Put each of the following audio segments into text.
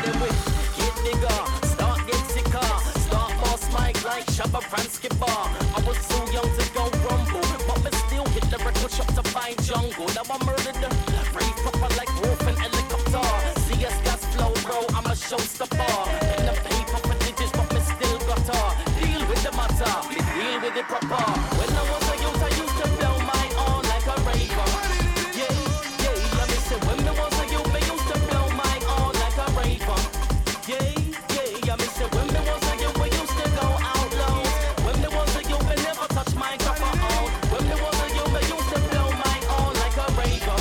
them with get nigga, start get sicker, start boss mic like Shabba Franski bar. I was too young to go rumble, but me still hit the record shop to find jungle. Now I murdered the rave proper like Wolf and Helicopter. CS gas flow, bro, I'm a showstopper. In the paper for digits, but me still got her. Deal with the matter, me deal with it proper. When I was a youth, I used to blow my own like a raver. Yeah, yeah, let me say when me was a youth, me used to blow my own like a raver. Yeah, yeah, let me say when me was a youth, we used to go out low. When me was a youth, me never touch my copper out. When me was a youth, me used to blow my own like a raver.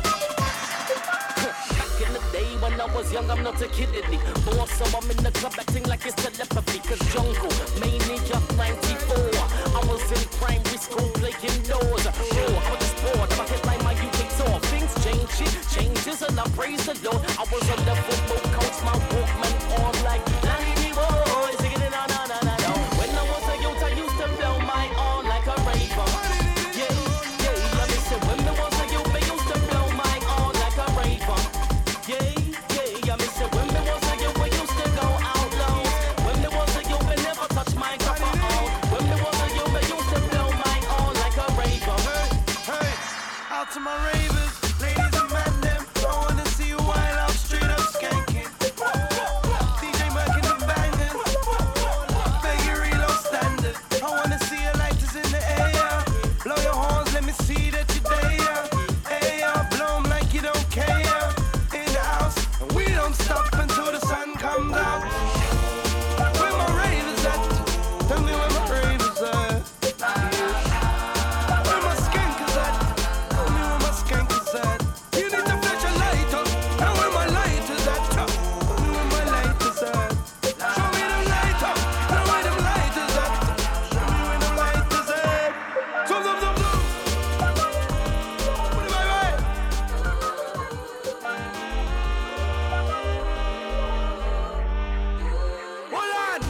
Back in the day when I was young, I'm not a kid, so I'm in the club acting like it's telepathy. Cause jungle made me up 94. I was in primary school playing doors. Oh, I was just bored, I hit like my UK tour. Things change, shit changes, and I praise the Lord. I was on the football coach, my Walkman on like 90 boys, singing it on. When I was a youth, I used to blow my own like a raver. Yeah, yeah, let me say when I was a youth, I used to blow my own like a raver. Yeah, yeah, let me say when I was a youth, we used to go out low. When there was a youth, I never touch my copper out. When there was a youth, I used to blow my own like a raver. Hey, out to my ravers, ladies and men, them. I wanna see you wild out, straight up skanking. DJ Merkin and banging, beg you reload standard. I wanna see your lighters in the air. Blow your horns, let me see that you're there. Hey, blow 'em like you don't care. In the house, and we don't stop until the sun comes out. Where my ravers at? Tell me where my ravers at. Where my skankers at? Tell me where my skankers at. You need to flash a light up. Now where my lighters at? Tell me where my lighters at. Show me them light up. Now where them lighters at? Show me where them lighters at. Zoom, zoom, zoom, zoom. Put it right. Hold on.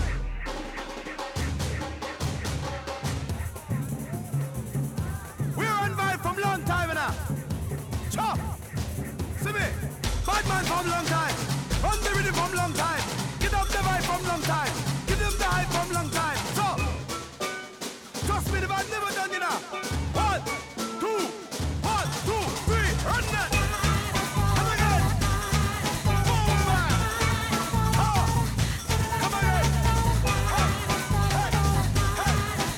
We're on vibe from long time now. Chop. See me. Bad man from long time. Run the rhythm from long time. Get up the vibe from long time. Give them the hype from long time. So, trust me, the bad never done, you know. 1, 2, 1, 2, 3, run that. Come again. Boom, man. Oh. Come again. Oh. Hey. Hey.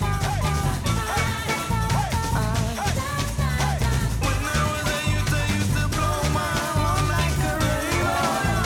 Hey. When I was a youth, I used to blow my horn like a raver.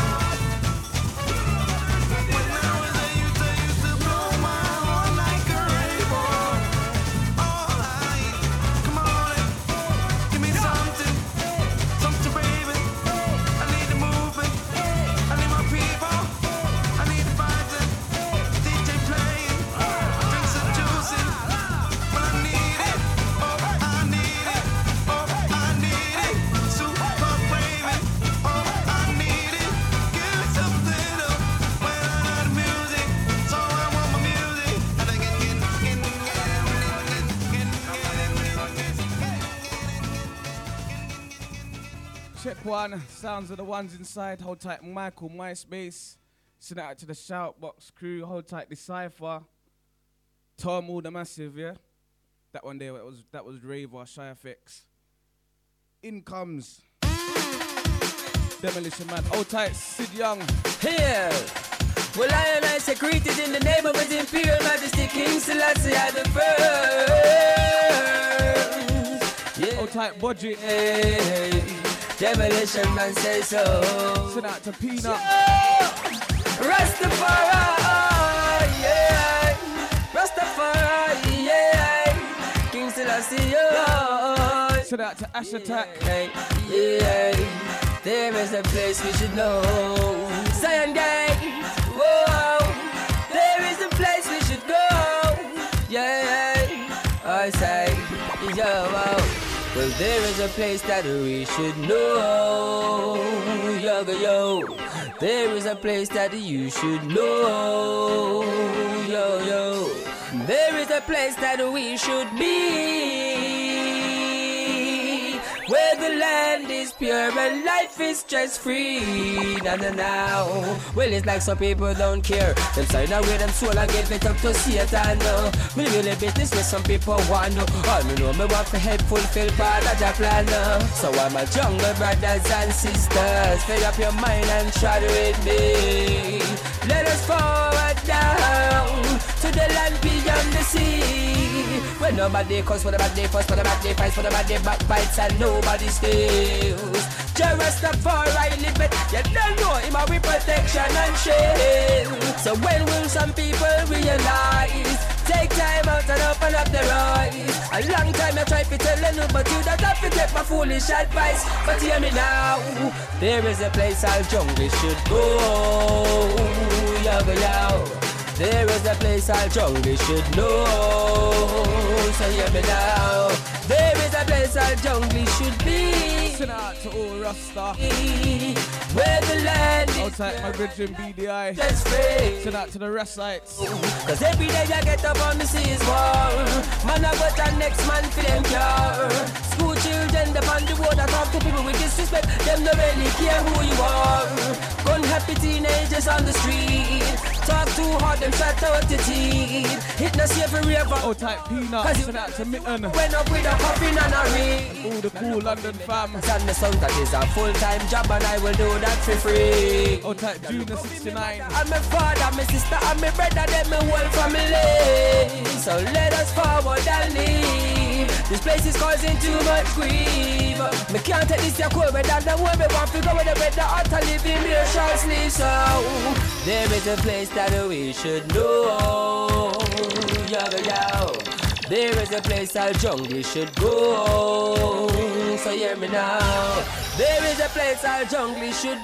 When I was a youth, I used to blow my horn like a raver. All right, come on, give me something raving. I need the movement, I need my people, I need the fighting. DJ playing, drinks are juicing. When I need it, oh I need it, oh I need it. Super raving, oh I need it. Give me something up when I know the music. So I want my music. And I Check one, sounds of the ones inside. Hold tight, Michael, MySpace. Send it out to the Shoutbox crew. Hold tight, Decipher. Tom All the Massive, yeah. That one there, that was Raver, Shy FX. In comes Demolition Man. Hold tight, Sid Young. Here, well I and I secreted in the name of His Imperial Majesty King Selassie the first. Yeah. Hold tight, Budgie. Hey, Demolition Man say so. Send out to Peanut. Rastafari, yeah. Rastafari, yeah. King Selassie, yeah. Send out to Ash Attack. Yeah. There is a place we should know. Zion Gate, whoa. There is a place we should go. Yeah, I say, yo. Well, there is a place that we should know. Yo. There is a place that you should know. Yo. There is a place that we should be. Where the land land is pure and life is stress free. Now. Well, it's like some people don't care. Them sign away them soul and get lit up to Satan. Me really business where some people want to. All me know me want to help fulfill part of the plan. So I'm a jungle brothers and sisters. Fill up your mind and try with me. Let us forward down to the land beyond the sea. When nobody calls for the bad day, fuss for the bad day, fights for the bad day, backbites and nobody steals. Just Rastafari live it. You don't know him with protection and shield. So when will some people realize? Take time out and open up their eyes. A long time I try to tell you, but you don't have to take my foolish advice. But hear me now, there is a place our jungle should go. Yo, yo. There is a place our jungle should know. So hear me now, there is a place our jungle should be. Send out to all Rasta. Where the land is outside my bridging BDI. Send out to the rest sites. Cause every day I get up on the seas war. Man I got the next man for them cure. School children them on the road I talk to people with disrespect. Them don't really care who you are. Gun happy teenagers on the street. Talk too hard them shut out the teeth. Hit no safe forever. Oh type peanuts. Send out to Mitten. Went up with a coffin and a ring. All the cool London fam. And the song that is a full-time job and I will do that for free. Oh type Junior 69. I'm my father, my sister, and my brother, them my whole family. So let us forward and leave. This place is causing too much grief. Me can't take this your cold weather. The world me want to go with the weather. Out to live in real short sleep. So there is a place that we should know. Yo, yo. There is a place our jungle should go. So hear me now. There is a place our jungle should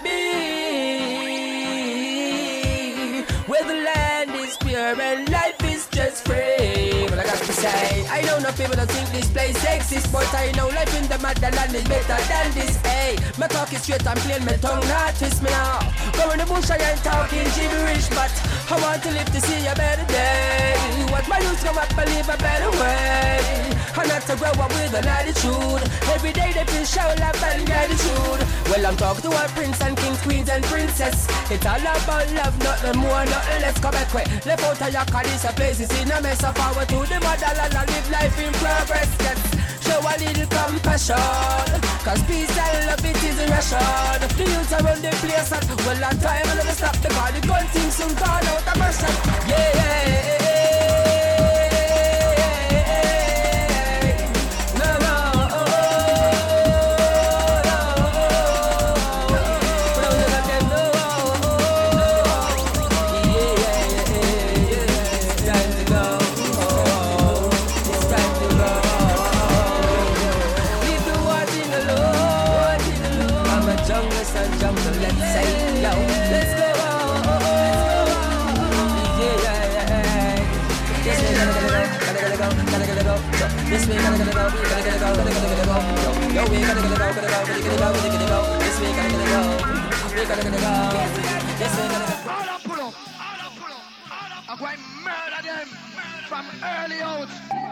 be. Where the land is pure and life is just free. But I got to say, I know no people don't think this place exists, but I know life in the motherland is better than this. Hey, my talk is straight and plain, my tongue not twist me now. Go in the bush I ain't talking gibberish, but I want to live to see a better day. What my youth come up and live a better way. And not to grow up with an attitude. Every day they feel show love and gratitude. Well, I'm talking to our prince and kings, queens and princess. It's all about love, nothing more, nothing less. Come back quick. Left out of your car, this a place is in a mess. Of power to the motherland and live life in progress. Yes, show a little compassion. Cause peace and love it is a ration. The youth around the place and well on time and never stop the car. The gun things soon gone out of mercy. Yeah. This way, gotta go. Yo, we gotta go. This way, gotta go. We gotta go. This way, gotta go. All up, pull up. I'm going to murder them from early out.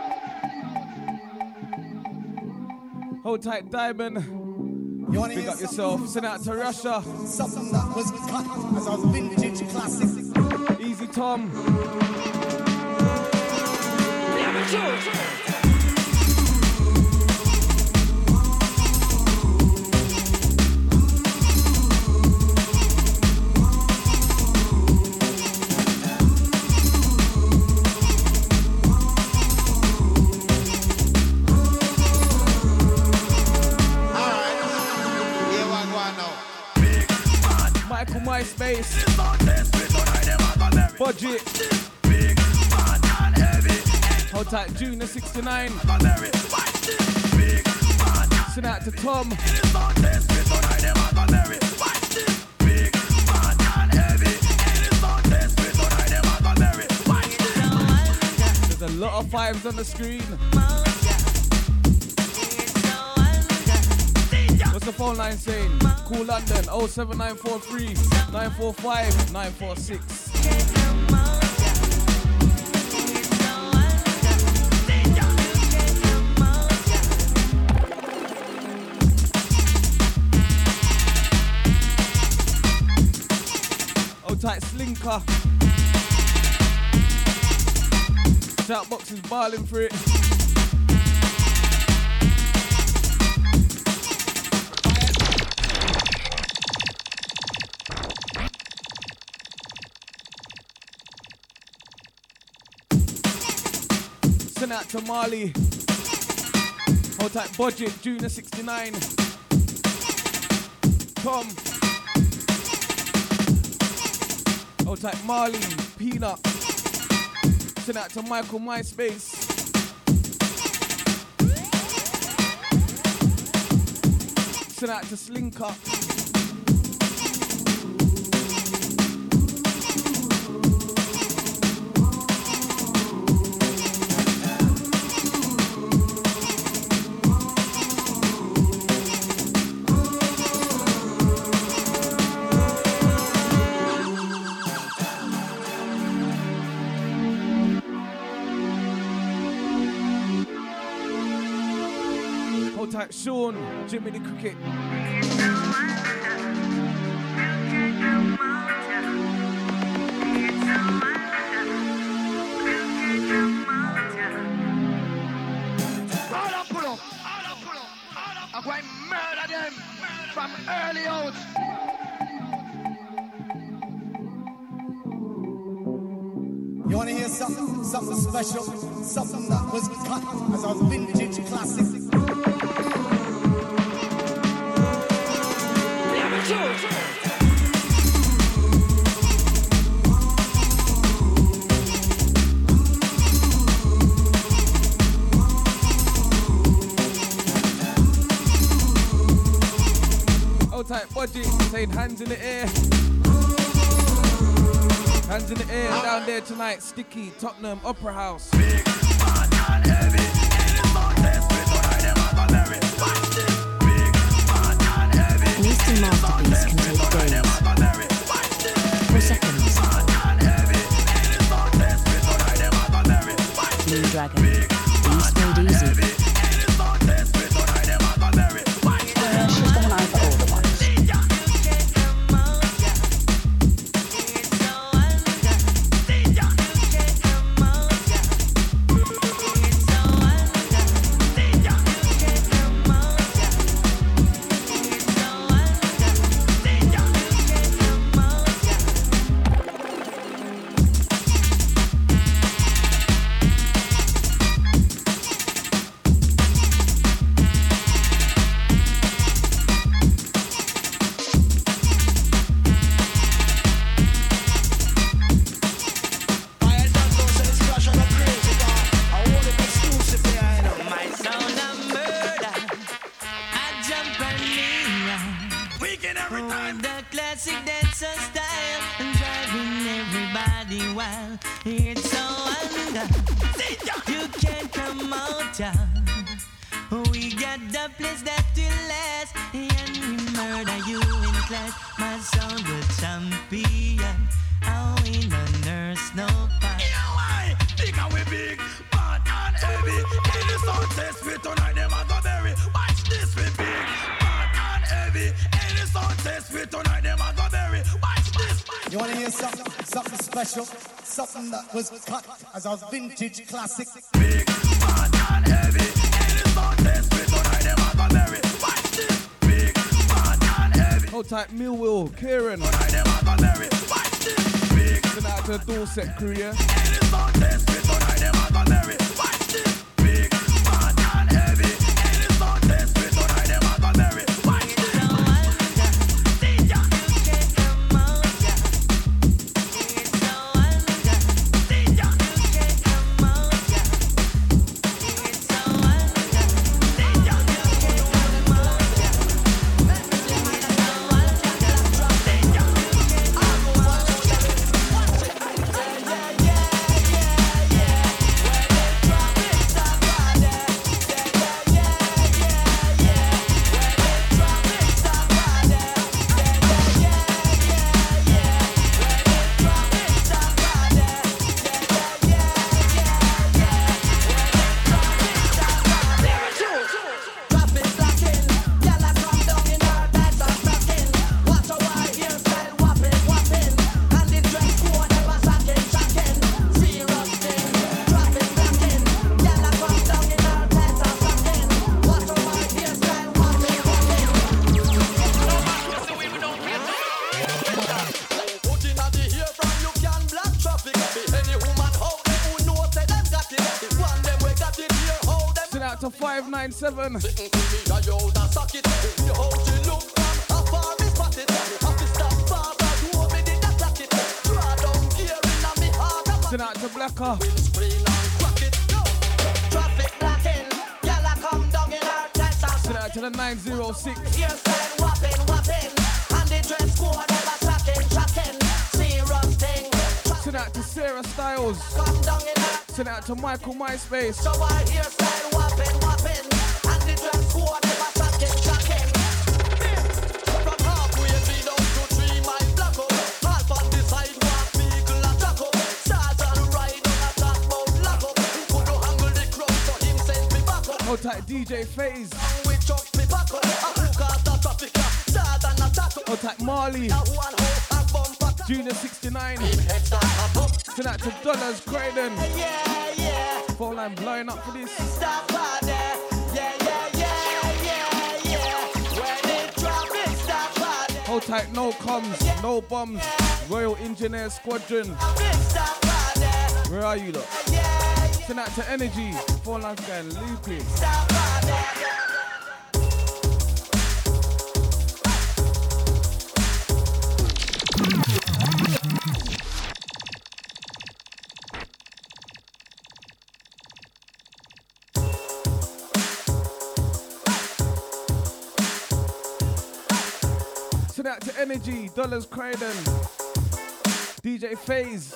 Hold tight, Diamond. Big up yourself. Send out to Russia. Something that was cut as our vintage classic. Easy Tom. Michael MySpace. Budget. Hold tight, Junior 69. Send out to Tom. There's a lot of fives on the screen. What's the phone line saying? Call London 07943 945 946. Hold tight, Slinker. Shoutbox is balling for it. Send out to Marley. Hold tight, Budget, Junior 69. Tom. Hold tight, Marley, Peanut. Send out to Michael, MySpace. Send out to Slinker. Sean, Jimmy the Cricket. I'm going to murder them from early out. You wanna hear something special? Something that was cut as our vintage classic. Hold tight, Budget, saying hands in the air. Hands in the air, down there tonight, Sticky, Tottenham, Opera House. Big, fat and heavy. Any song test with no hide them at the berry. Watch this. Big, fat and heavy. An Eastern masterpiece can take days or seconds. Blue Dragon, East Made Easy. She's the one I for all the ones. Something that was cut as our vintage classic. Big, fat and heavy. Any song test with no hide them at the berry. Watch this. Big, fat and heavy. Hold tight, Millwall, Kieran. No hide them at the berry. Watch this. Big, send out to the Dorset crew, yeah? any song test with no hide them at the berry. Watch this. Big, fat and heavy. Any song test with no hide them at the berry. Watch this. Put in the ear from you can block traffic. Be any woman out there who knows say them got it. The one them we got it here, how them. Send out to 597. Sitting to me, I yo, that suck it. You how she look from how far me spot it. Have to stop fast, I do me did that clock it. Draw down gear in a me heart. Send out to Blacker. Windscreen and crack it. Traffic blocking, y'all a come down in our Texas. Send out to the 906. Hairstyle whopping, whopping, and the dress code never shocking, shocking. Serious thing. Send out to Sarah Styles. Come down in our. Send out to Michael MySpace. So our hairstyle whopping, whopping, and the dress code never shocking, shocking. From halfway be down to 3 mile block up. Half on the sidewalk, vehicle a jack up. Stars and ride on a top mount lock up. Couldn't handle the crowd, so him send me back up. Hold tight DJ FaZe. We chuck me back up. A hook out the traffic, stars and a tattoo. Hold tight Marley. A one hoe, a bumper. Junior 69. Head start a bump. Send out to Dollars Craydon. Yeah, yeah. Phone line blowing up for this. Stop by there. Yeah, yeah, yeah, yeah, yeah. When it drop, it stop by there. Hold tight, no comms, no bombs. Royal Engineer Squadron. It stop by there. Where are you, look? Yeah, yeah. Send out to Energy. Phone line's going loopy. Stop by there. Send out to Energy, Dollars Craydon, DJ FaZe,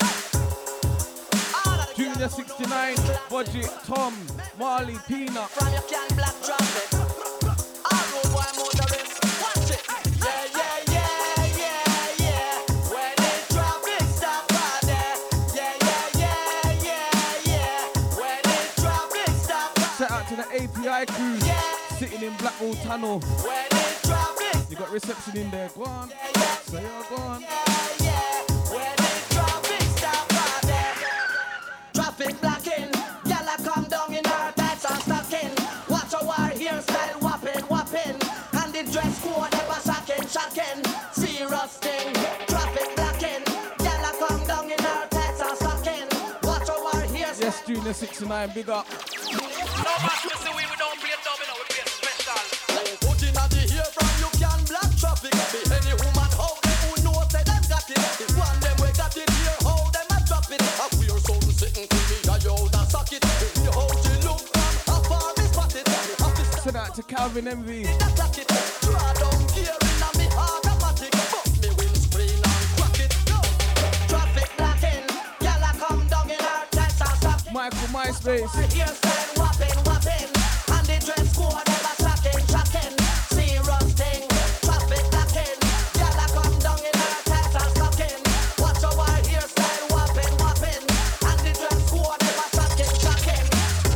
Junior 69, Budget, Tom, Marley, Peanut. From your can black traffic. All road boy motorists. Watch it. Yeah, yeah, yeah, yeah, yeah. When it drop, it stop by there. Yeah, yeah, yeah, yeah, yeah. When it drop, it stop by Shout out to the API crew, sitting in Blackwall Tunnel. when it drop, it You got reception in there, go on. So you're go on. yeah. When it drop, it stop by there. Traffic blocking. Y'all a come down in our tights and stocking. Watch our hairstyle whopping, whopping. And the dress code never shocking, shocking. Serious thing. Traffic blocking. Y'all a come down in our tights and stocking. Watch our hairstyle. Yes, Junior 69, big up. No match, Mr. We don't play domino, we play special. Put in the ear from you can block traffic. Be any woman out there who knows say them got it. The one them we got it here, how them a drop it. A queer something sitting to me, I yo that suck it. You how she look from how far me spot it. Have to Send out to Calvin Envy. that clock it. Draw down gear in a me automatic. But me windscreen and crack it. Traffic blocking. Y'all a come down in our tights and stocking. Michael MySpace. Hairstyle whopping, whopping. And the dress code never shocking, shocking. Serious thing. Traffic blocking. Y'all a come down in our tights and stocking. Watch our hairstyle whopping, whopping. And the dress code never shocking, shocking.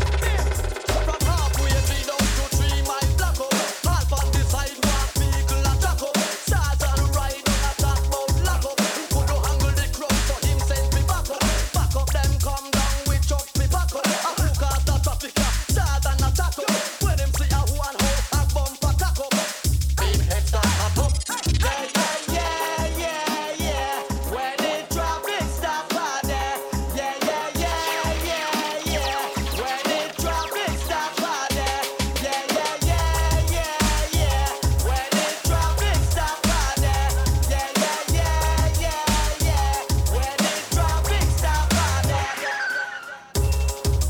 From halfway be down to 3 mile block up. Half on the sidewalk, vehicle a jack up. Stars and ride on a top mount lock up. Couldn't handle the crowd, so him send me back up. Back up them come down, we chuck me back up. A hook out the traffic, stars and a tack up. When him see a one hoe, a bumper tack up. Beam head start a bump. Yeah, yeah, yeah, yeah, yeah. When it drop, it stop by there. Yeah, yeah, yeah, yeah, yeah. When it drop, it stop by there. Yeah, yeah, yeah, yeah, yeah. When it drop, it stop by there. Yeah, yeah, yeah, yeah, yeah. When it drop, it stop by there.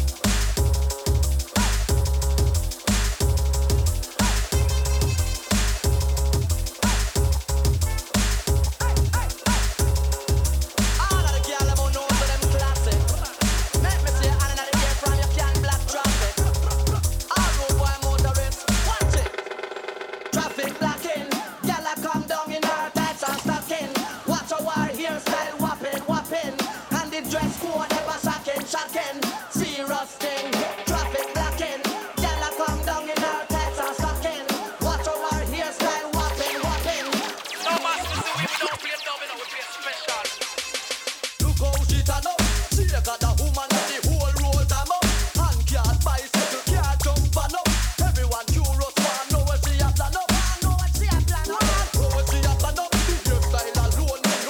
All of the girl them who know so them classic. Make me see another year from you can block traffic. All road boy motorists, watch it. Traffic blocking. Y'all a come down in our tights and stocking. Watch our hairstyle whopping, whopping. And the dress code never shocking, shocking. Serious thing. Traffic blocking. Y'all a come down in our tights and stocking. Watch our hairstyle whopping, whopping. No match, Mr. We don't play domino, we play special. Look how she turn up. She got the woman and the whole road them up. Hand can't bicycle, can't jump and up. Everyone curious want know what she a plan up. Know what she a plan up. The hairstyle alone, me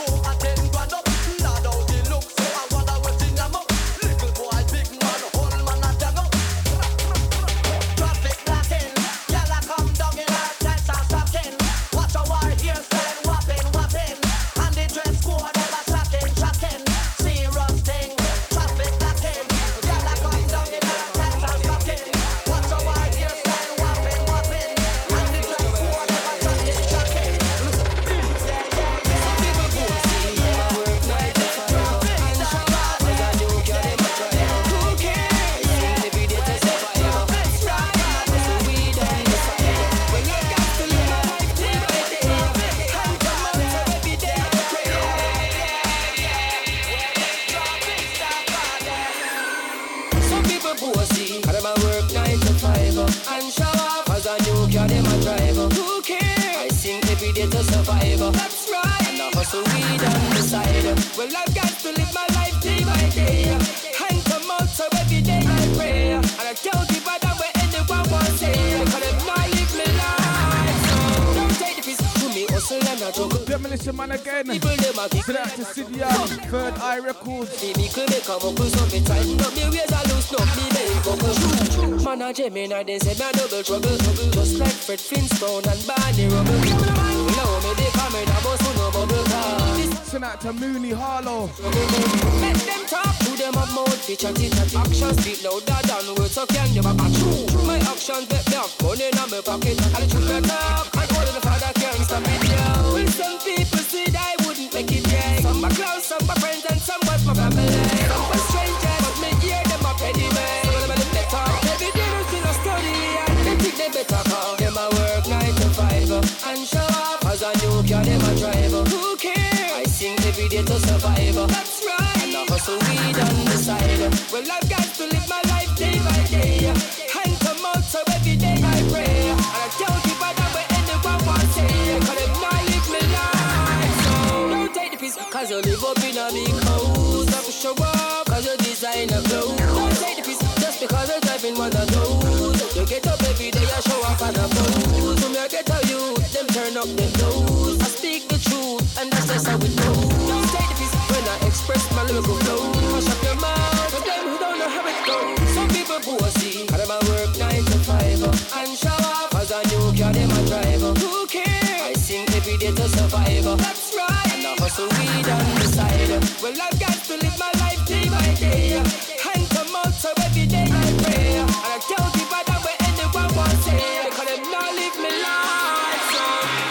survive. That's right. And I hustle weed on the side. Well, I've got to live my life day by day. Hand to mouth, so every day I pray. And I don't give a damn what anyone wants to say. Cause if not live me life. So don't take the piece to me, hustle and I juggle. Demolition Man again. So that's the city Third Eye Records. Baby, could they come up with something tighten up the ways I lose, no, me they go. Man, I Gemini, they say me a double trouble. Just like Fred Flintstone and Barney Rubble. Now me they come in, I must no bubble car. Send out to Mooney Harlow. Let them talk, to them up mouth, fi chatty chatty. Actions speak louder than words, so can you back true. My actions get back, money in my pocket. And the truth I talk, I go to the father, can't stop it, yo. Well, some people said I wouldn't make it, yeah. Some my close, some my friends, and some was my family. Some my strangers, but me hear them up anyway. Some of them they talk, every day they still a study, and they think they better call. Them a work 9 to 5, and show up as a new car, them a drive. Who cares? I sing every day to survive. That's right. And I hustle weed on the side. Well, I've got to live my life day by day. Hand to mouth, so every day I pray. And I don't give a damn what anyone wants to say. Cause if not live me life. So don't take the piece, cause you live up in a big house. Don't show up, cause you design a clothes. Don't take the piece, just because you're driving one of those. You get up every day, I show up on a pose. When I get to you, them turn up them nose. I speak the truth, and that's just how it goes. Don't take the piece when I express my lyrical flow. Hush up your mouth, for them who don't know how it goes. Some people bossy, and them a work 9 to 5. And show up, as a new car, them a drive. Who cares? I sing every day to survive. That's right. And I hustle weed on the side. Well, I've got to live my life day by day. Hand to mouth, so every day I pray. And I don't give a damn what anyone wants to say. Because them not live me life. So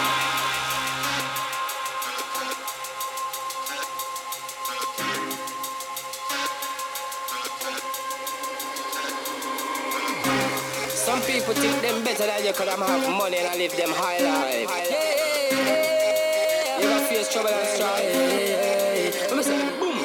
some people think them better than you, cause them have money and I live them high life. You ever face trouble and strife? Let me say, boom.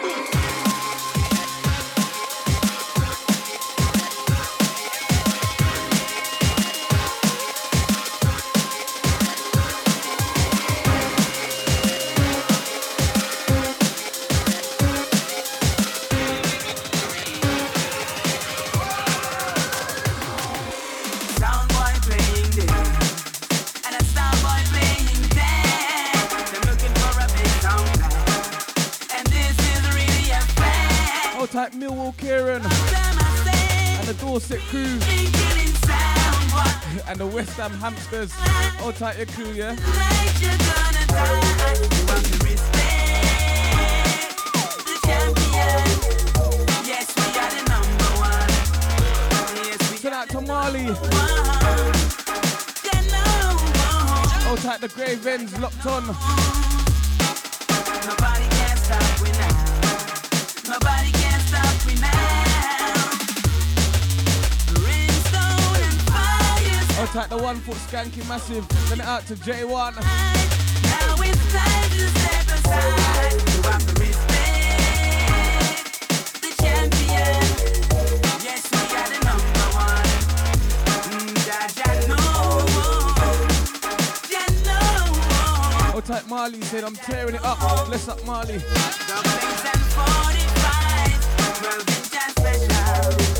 Type Millwall Kieran and the Dorset crew and the West Ham Hamsters. All tight your crew, yeah? Send out to Marley. All tight the Grave Ends locked on. Nobody can stop me now. Nobody can stop me now. Brimstone and fire. I'll take the 1 foot skanky massive. Send it out to J1. Now it's time to step aside. You have to respect the champion. Yes, we are the number one. Jah know. I'll take Marley. Said I'm tearing it up. Bless up Marley. Doublings and 45, 12-inch and special.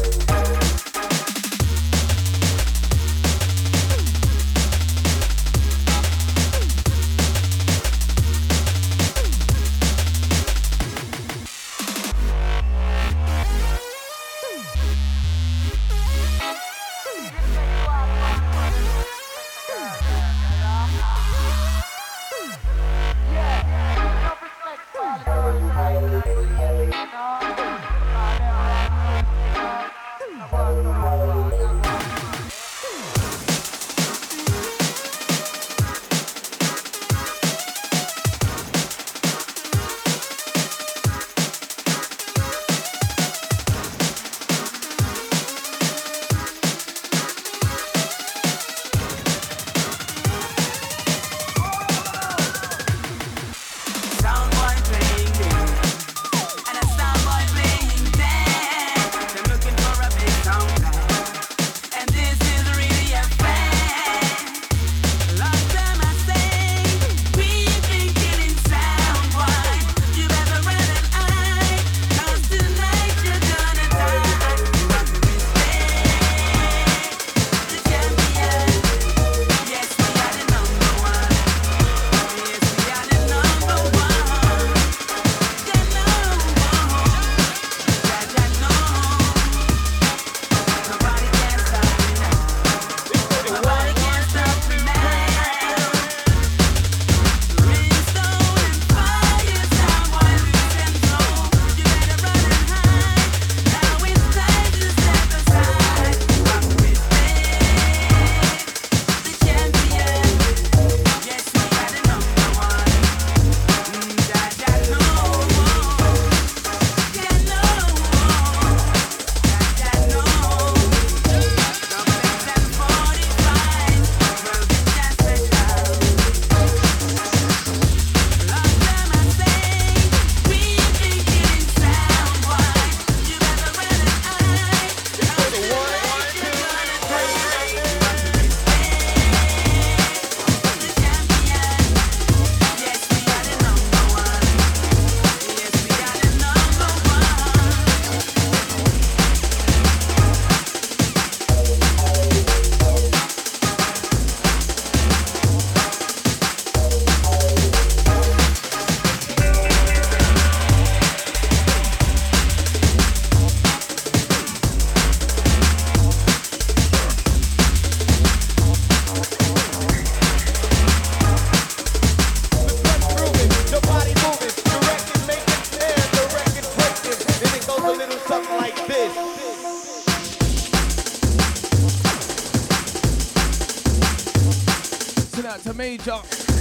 major.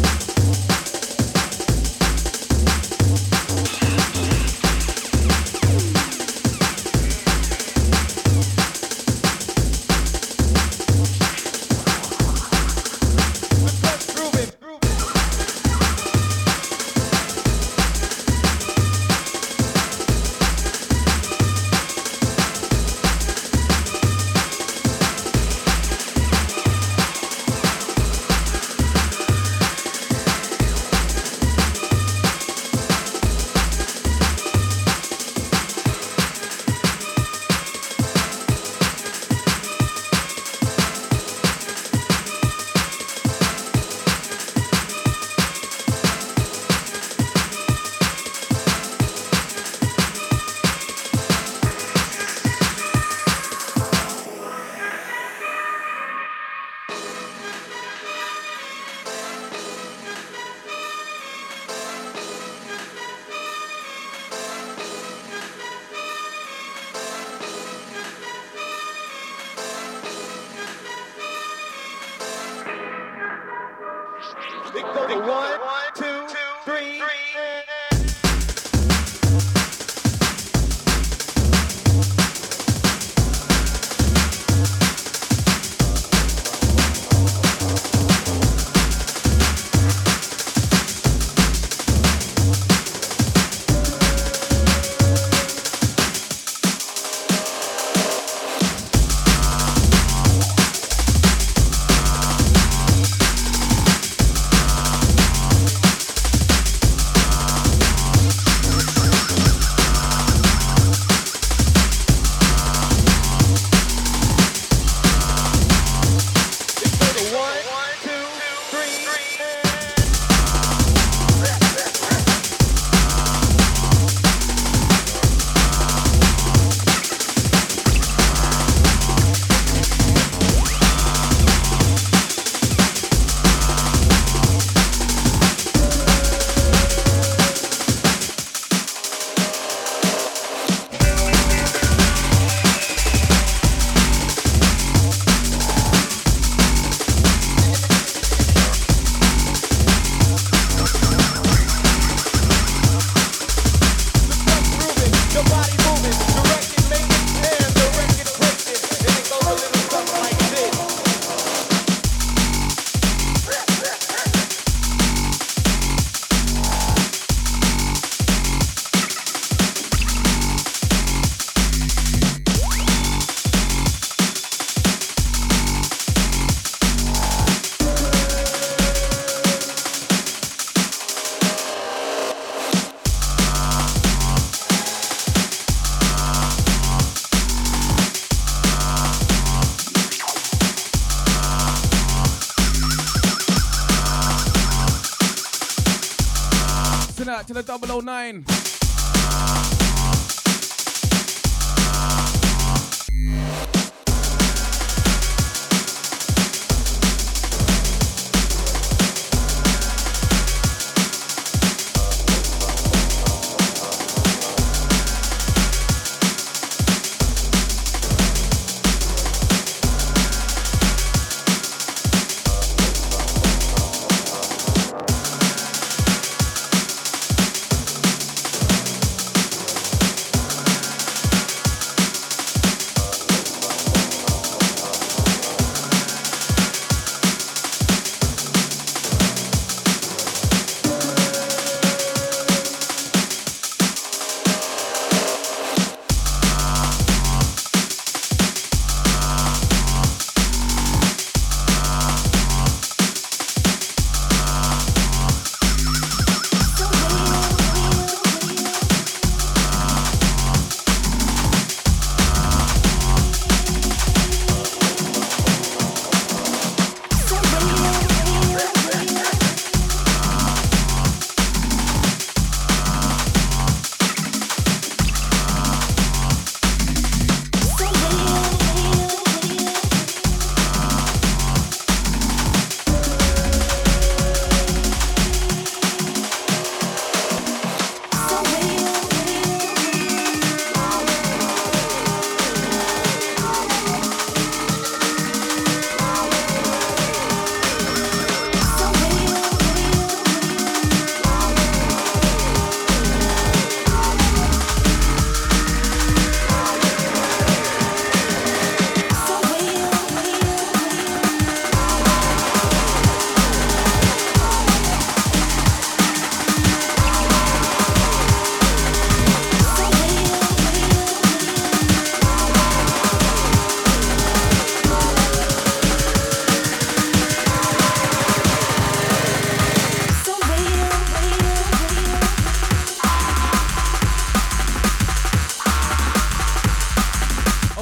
To the 009.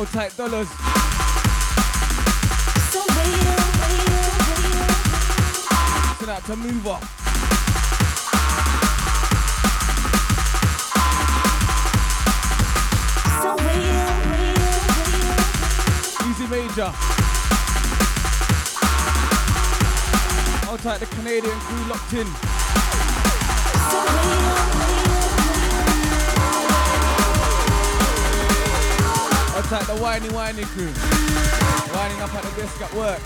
Hold tight, dollars. Send out to Mover. Easy Major. Hold tight, the Canadian crew locked in. Hold tight, the whiny crew. Winding up at the desk at work.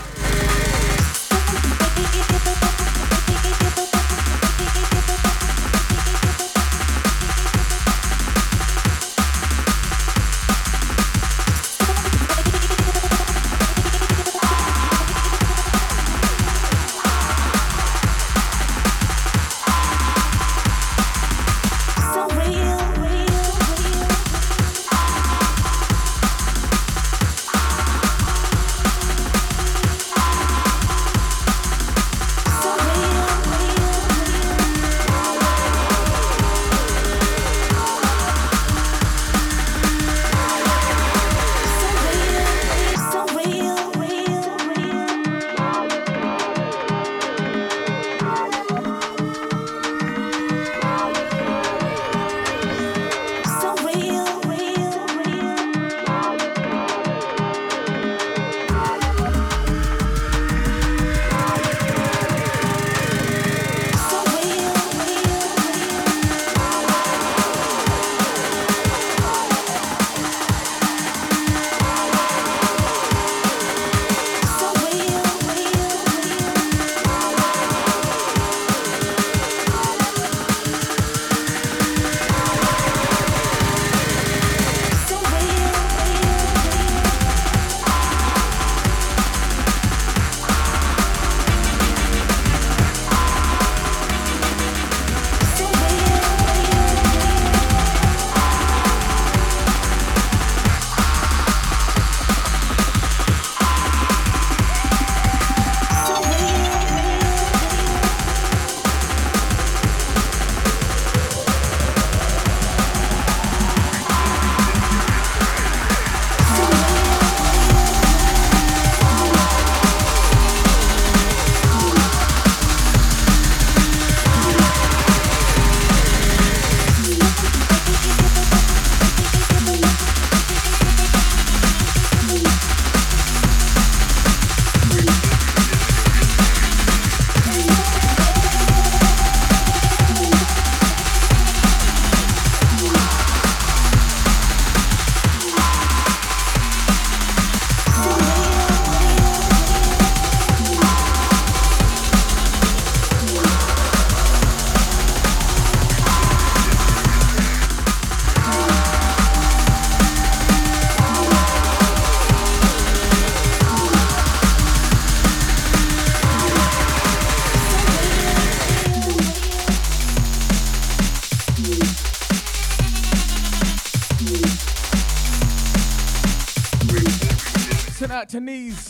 Out to knees.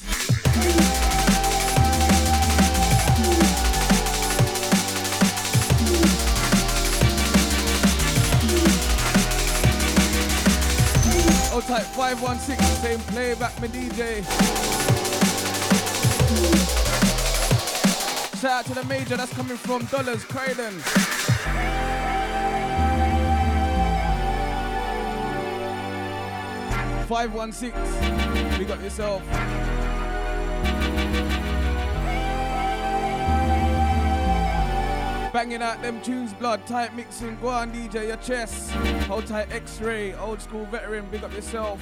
Hold tight, 516, same playback, my DJ. Shout out to the major that's coming from Dollars, Croydon. $516, we got yourself. Banging out them tunes, blood, tight mixing, go on DJ, your chest. Hold tight X-Ray, old school veteran, big up yourself.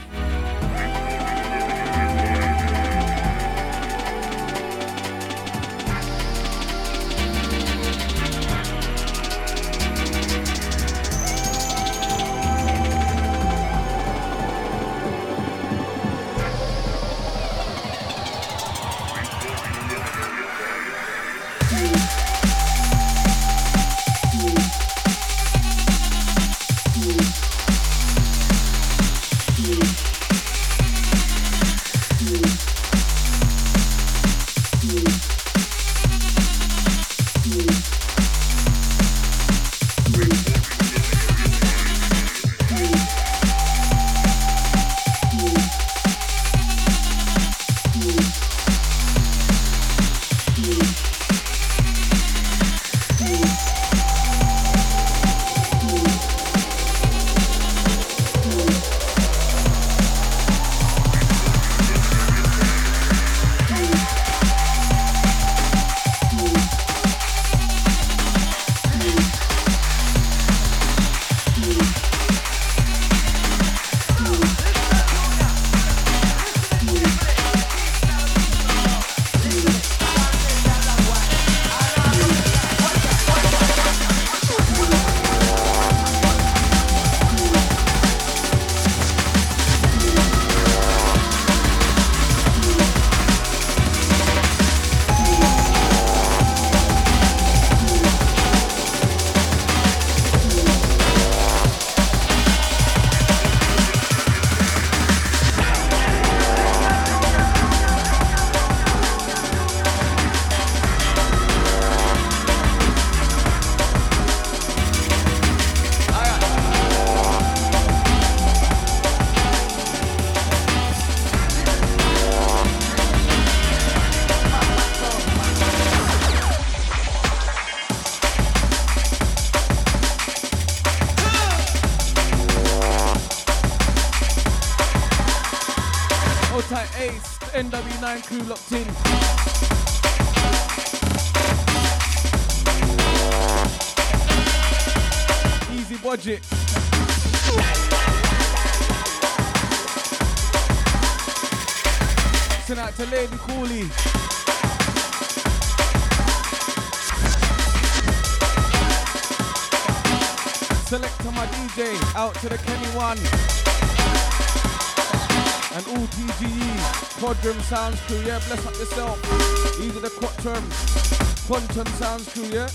NW9 crew locked in. Easy budget. Send out to Lady Cooley. Select to my DJ, out to the Kenny One. And all TGE, Quadrum Sounds crew, yeah, bless up yourself. These are the Quantum Sounds crew, yeah.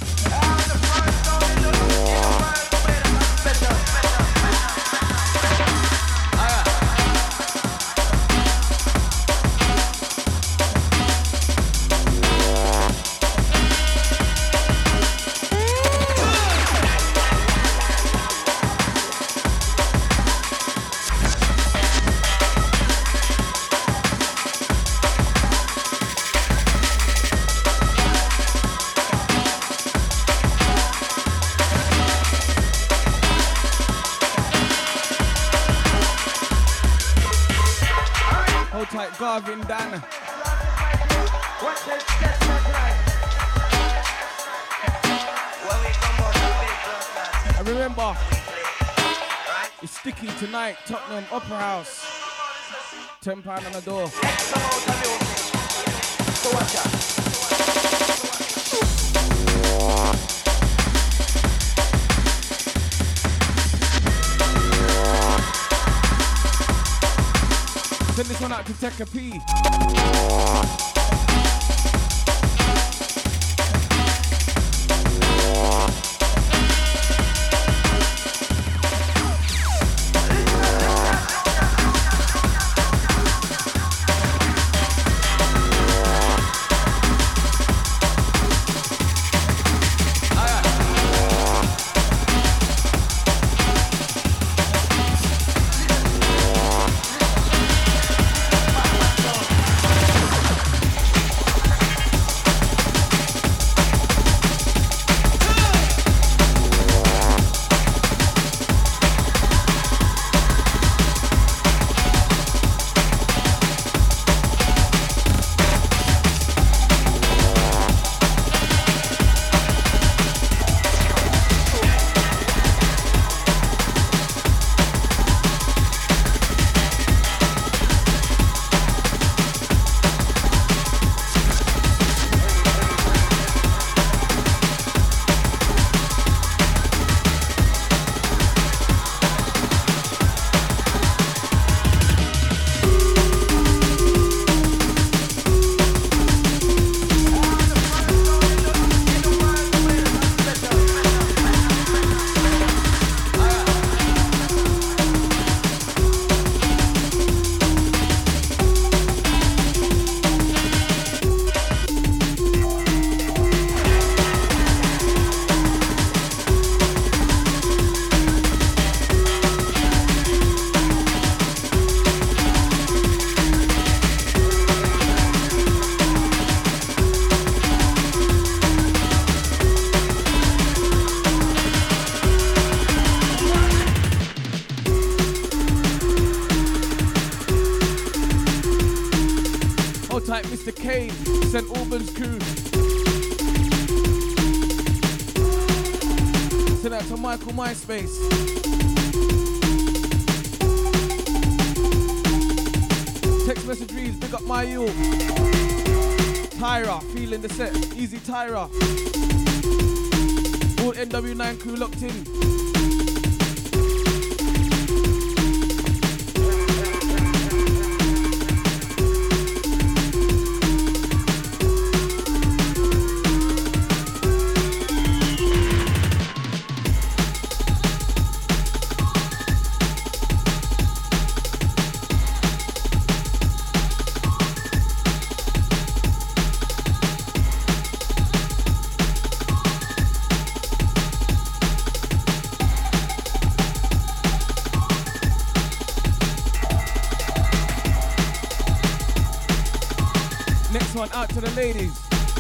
Garvin Dan. I remember it's sticky tonight, Tottenham Opera House. £10 on the door. Send this one out to Tekka P. Send out to Michael MySpace. Text message reads, big up my you. Tyra, feeling the set. Easy Tyra. All NW9 crew locked in. One out to the ladies.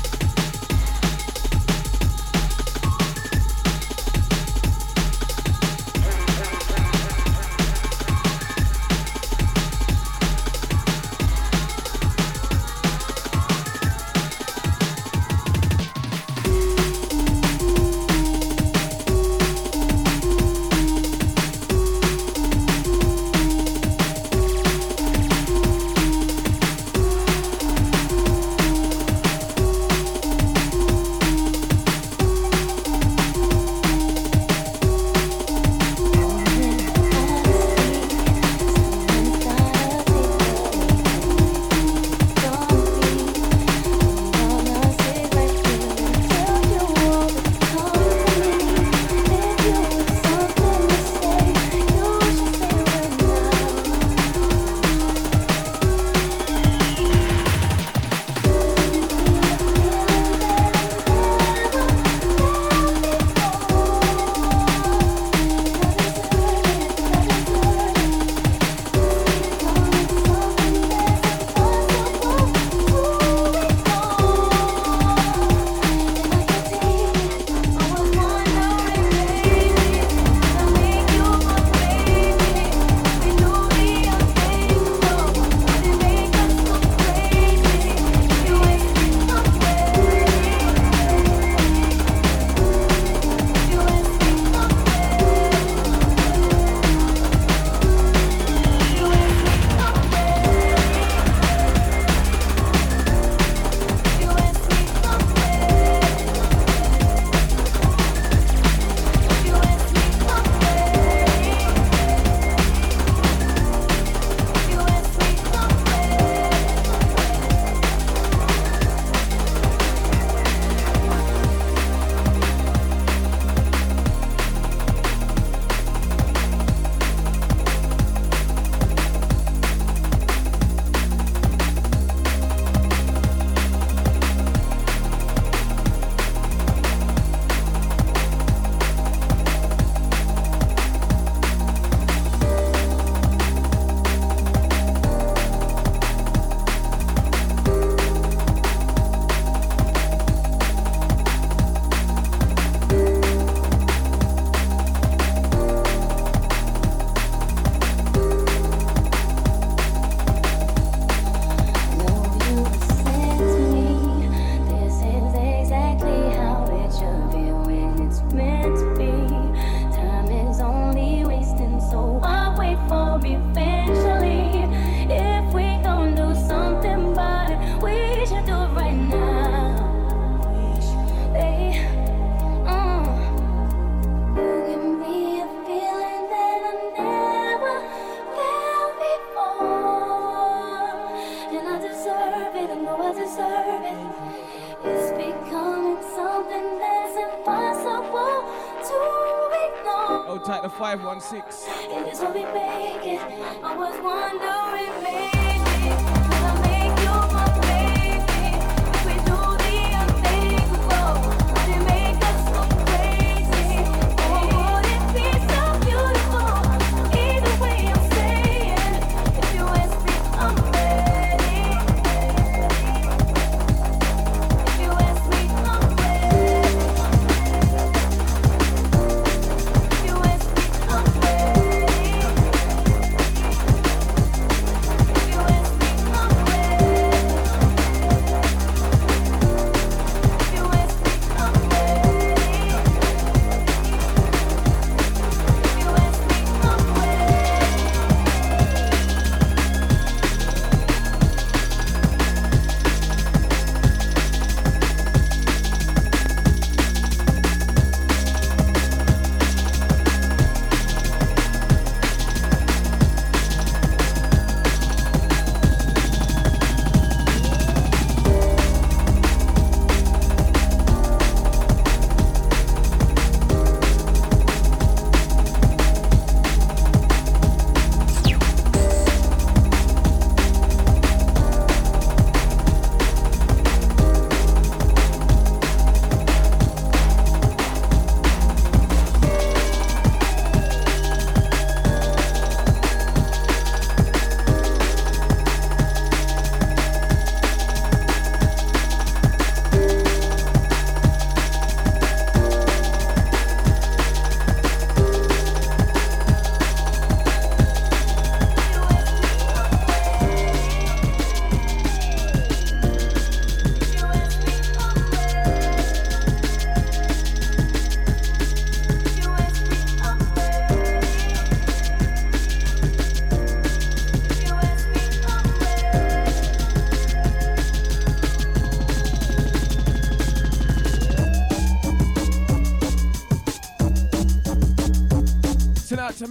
Hold tight to 516. It is what we make it. I was wondering, maybe, could I make you my baby? If we do the unthinkable, would it make us go crazy? Or would it be so beautiful? Either way I'm saying, if you ask me, I'm ready. If you ask me, I'm ready. If you ask me, I'm ready. If you ask me, I'm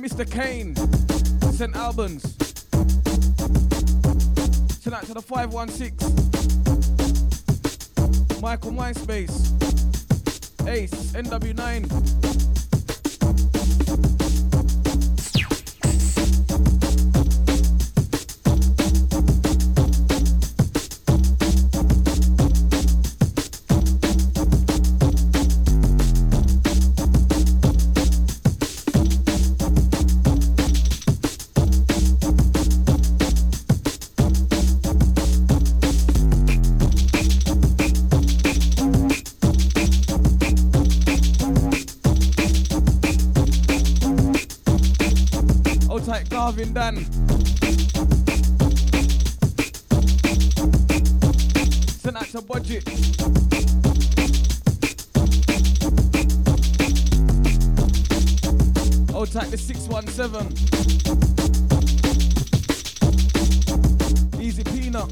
Mr. Kane, St. Albans. Send out to the 516. Michael MySpace. Ace, NW9. Garvin Dan. Send out to Budget. Old type the 617. Easy Peanut.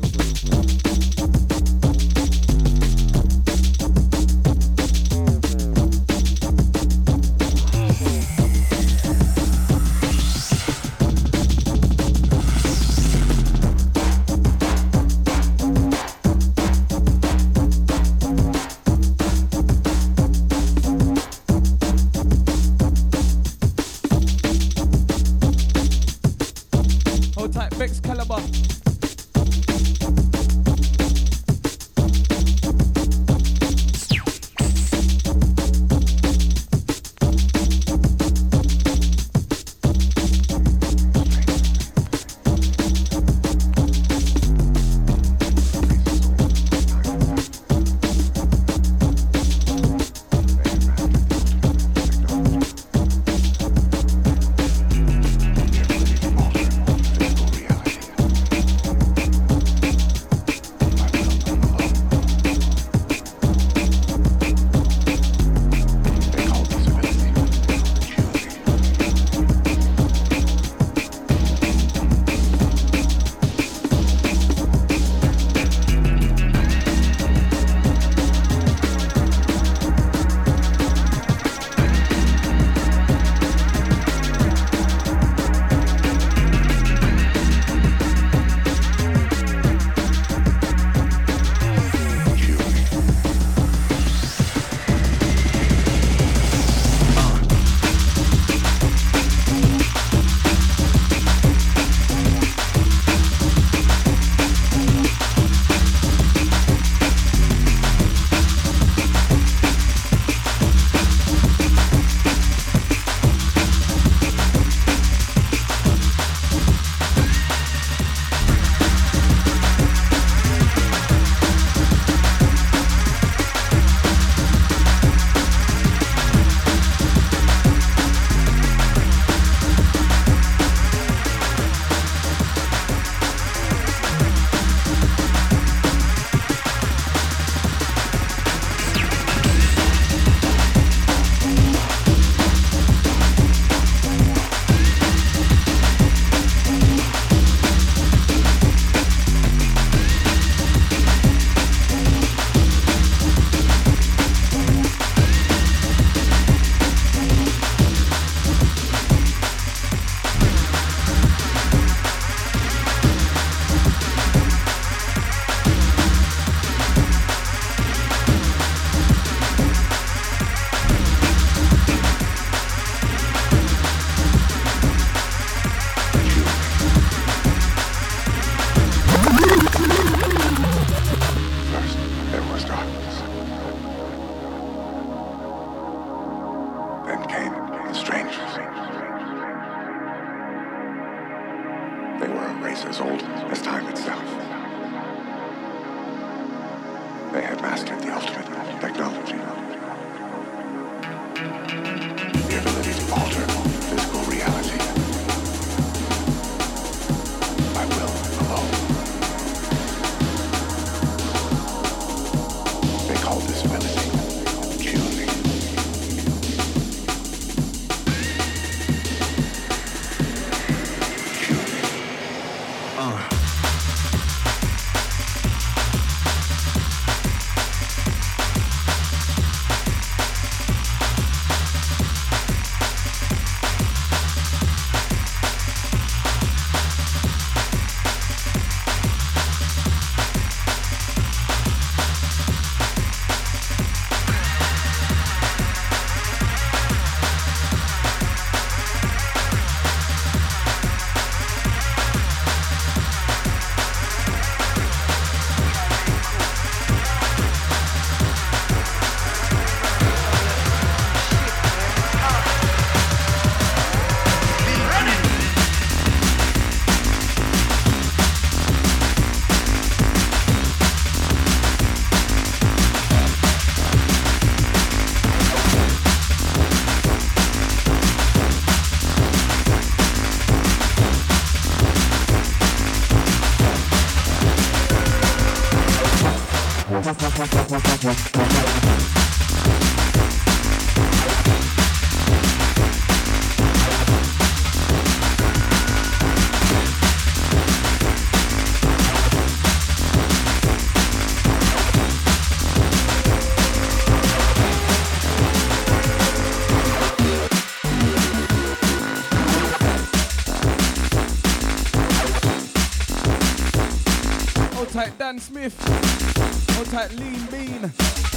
Hold tight Dan Smith. Hold tight Lean Bean.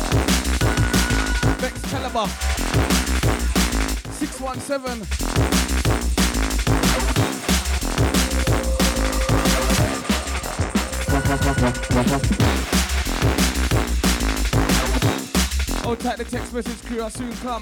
Vex Caliber. 617. Hold tight the text message crew, I'll soon come.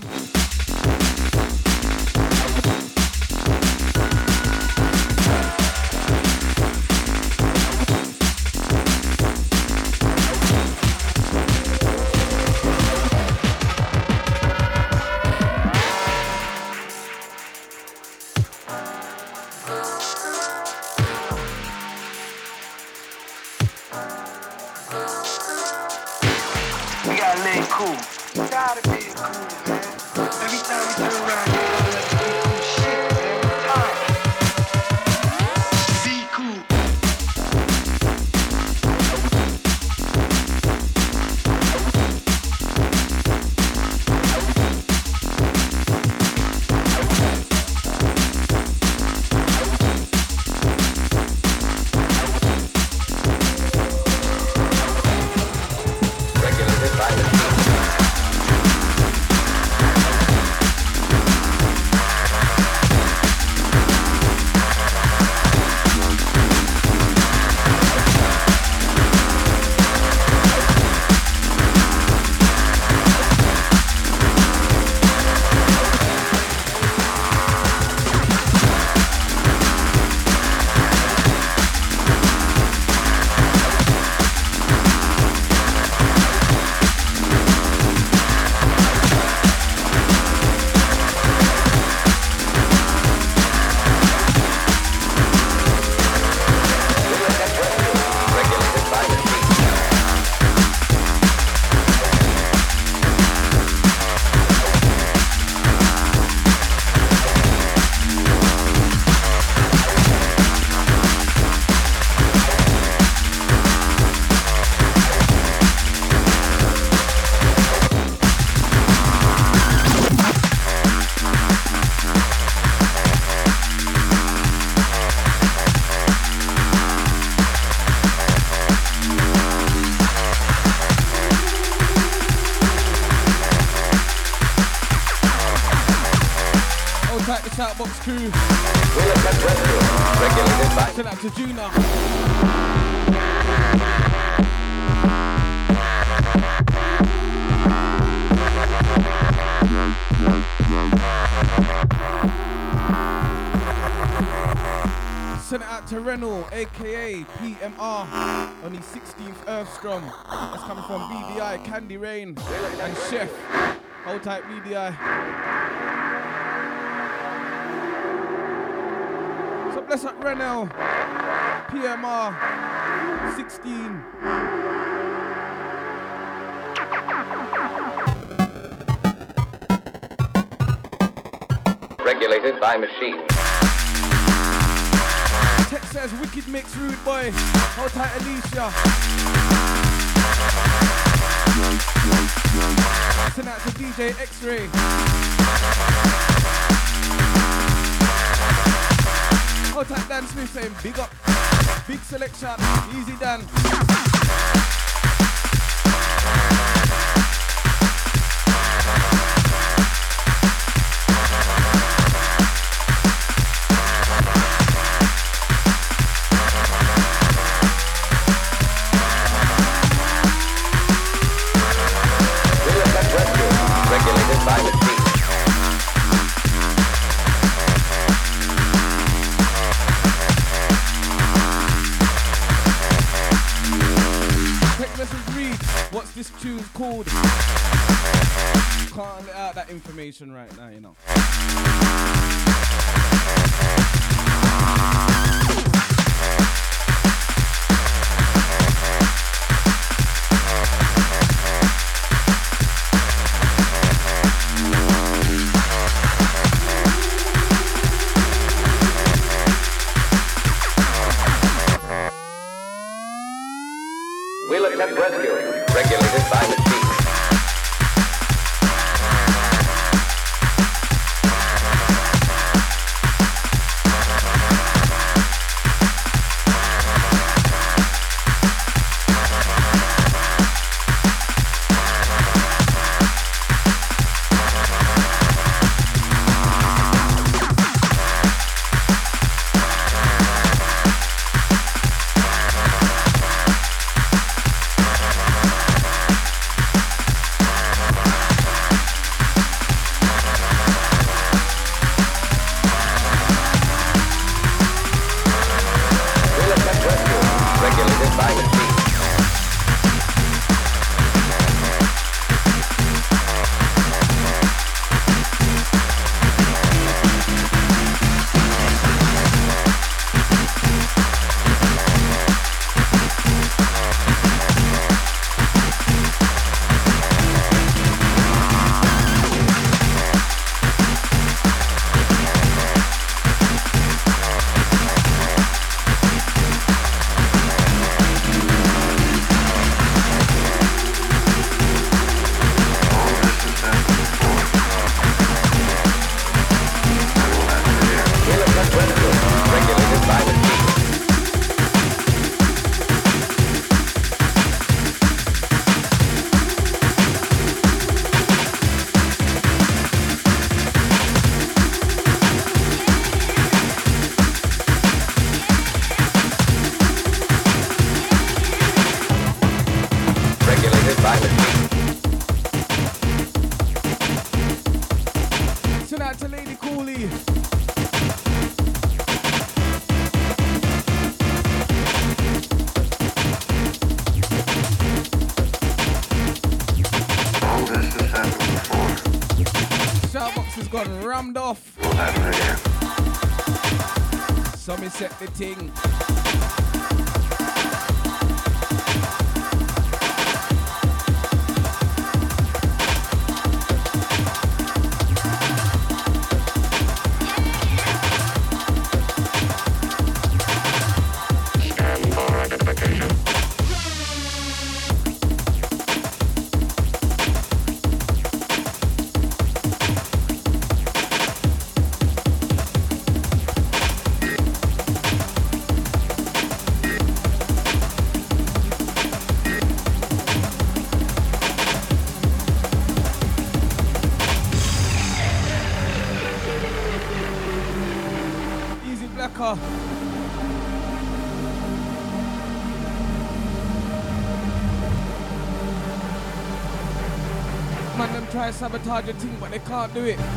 Shoutbox crew. Send out to Juna. Send it out to Renault, aka PMR, on the 16th Earthstrom. That's coming from BDI, Candy Rain, and Chef. Hold tight, BDI. So bless up Renault, PMR, 16. Regulated by machine. Text says wicked mix, rude boy. Hold tight, Alicia. Send out to DJ X-Ray. Hold tight, Dan Smith saying big up. Big selection. Easy Dan. Regulated by machine. Text message reads, what's this tune called? Can't let out that information right now, you know. attempt rescuing. Regulated by machine. Rammed off. So me set the thing. Man, them try to sabotage your thing, but they can't do it.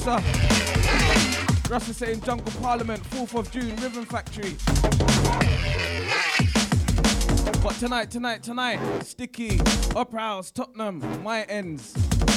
Russia. Russia saying Jungle Parliament, 4th of June, Rhythm Factory. But tonight, Sticky, Opera House, Tottenham, My Ends.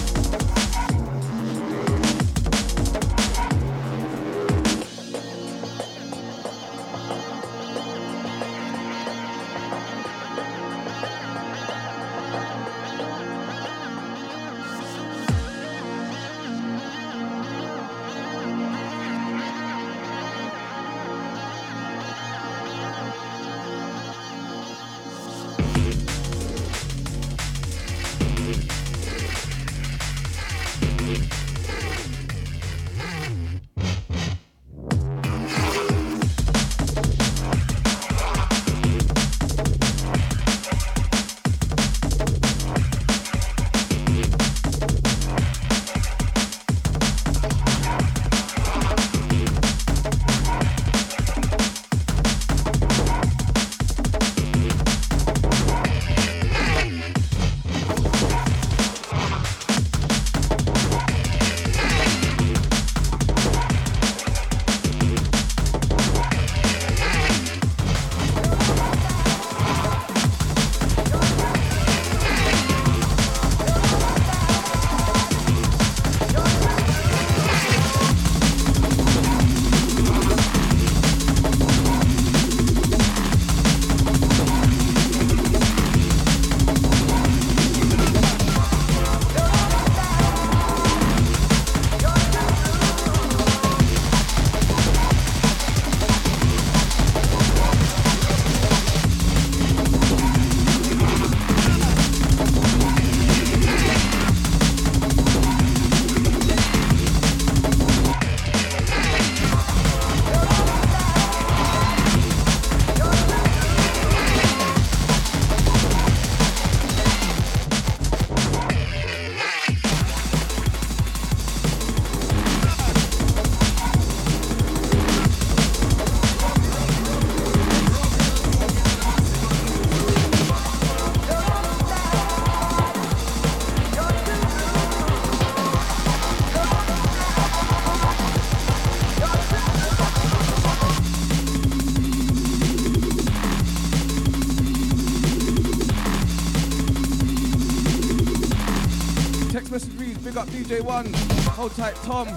DJ1, hold tight Tom,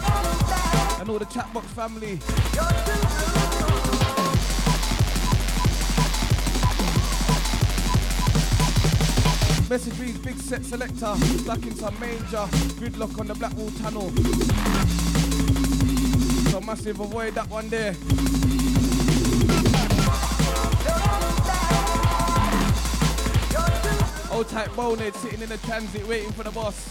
and all the Chatbox family. Message reads, big set selector, stuck in some major, gridlock on the Blackwall tunnel. So massive, avoid that one there. Hold tight Bonehead sitting in the transit waiting for the boss.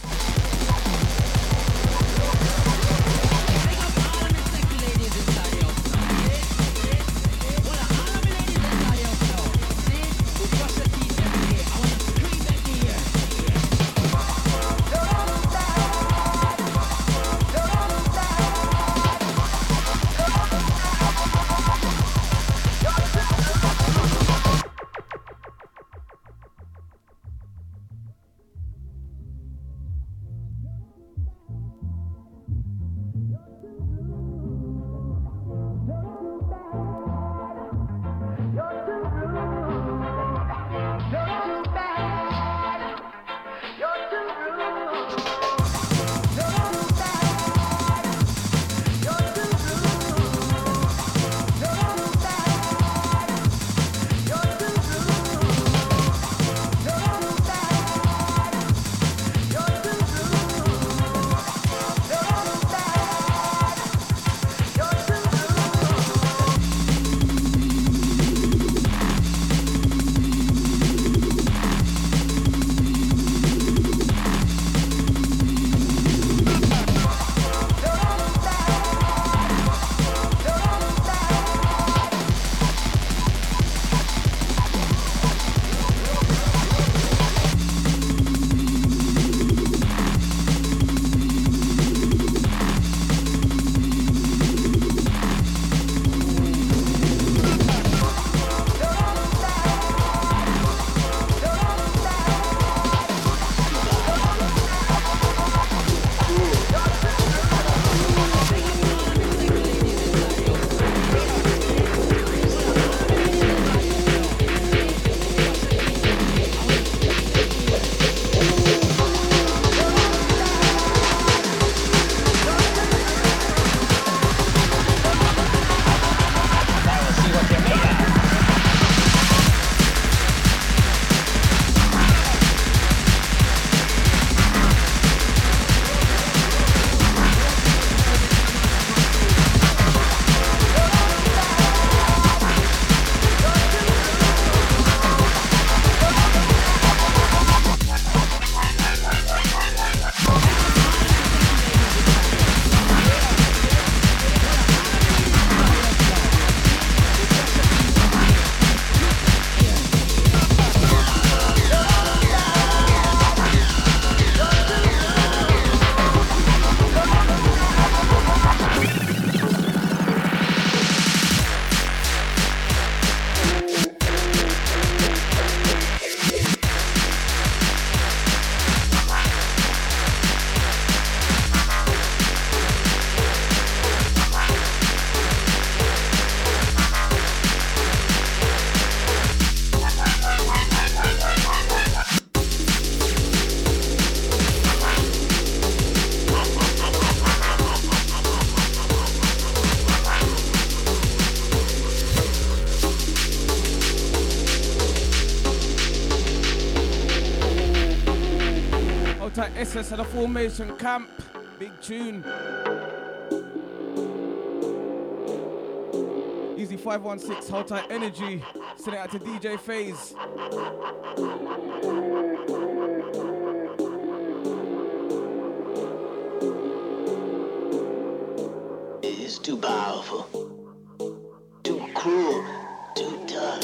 SS of the Formation Camp. Big tune. Easy 516, Hold Tight Energy. Send it out to DJ FaZe. It's too powerful, too cruel, too tough.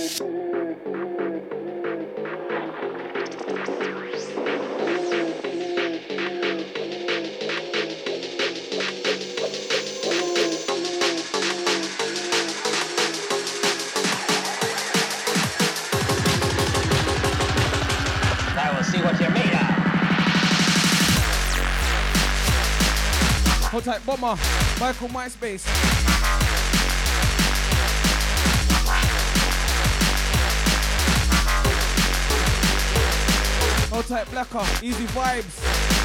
See what you're made of. Hold tight, Bomber, Michael MySpace. Hold tight, Blacker, Easy Vibes.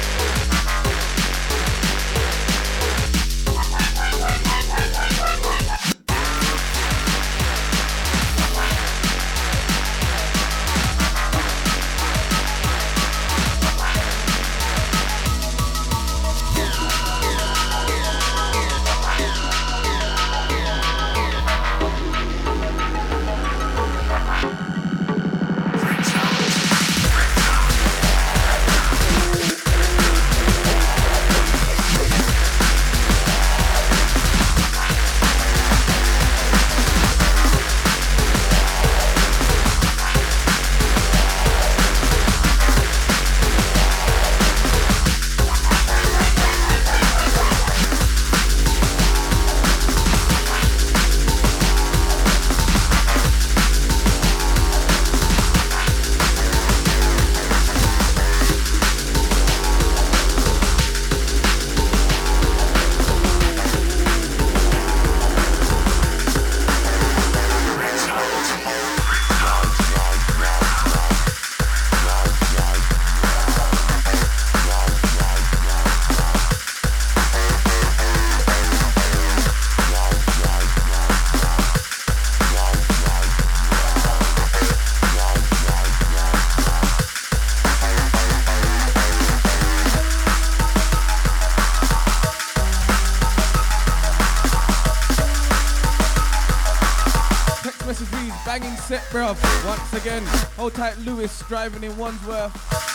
Banging set, bruv. Once again, hold tight, Lewis driving in Wandsworth.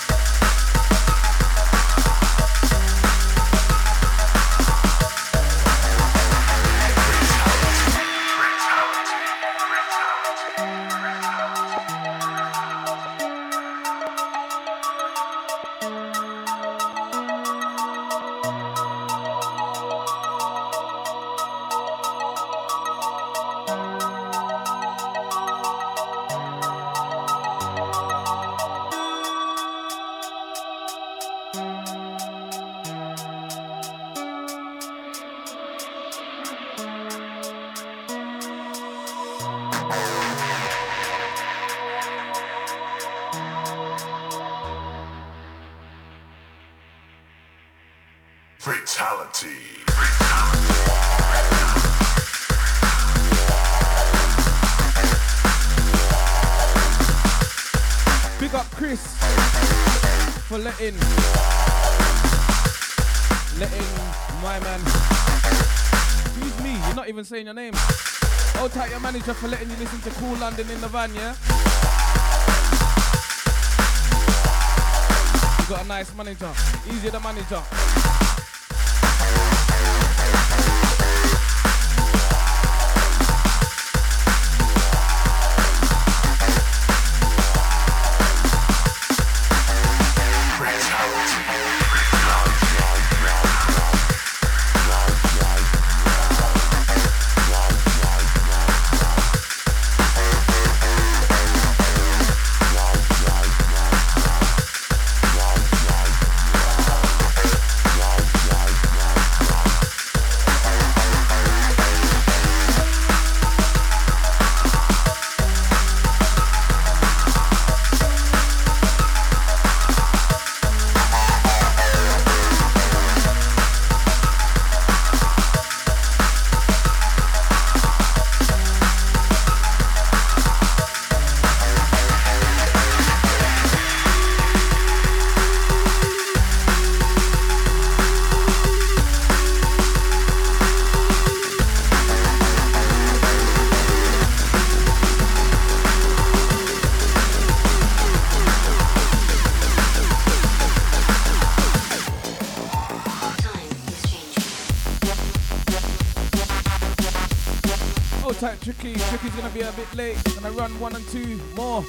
Fatality. Big up Chris for letting my man. Excuse me, you're not even saying your name. Hold tight, your manager, for letting you listen to Cool London in the van, yeah? You got a nice manager. Easy the manager. Hold tight, Tricky. Tricky's gonna be a bit late. Gonna run 1 and 2 more.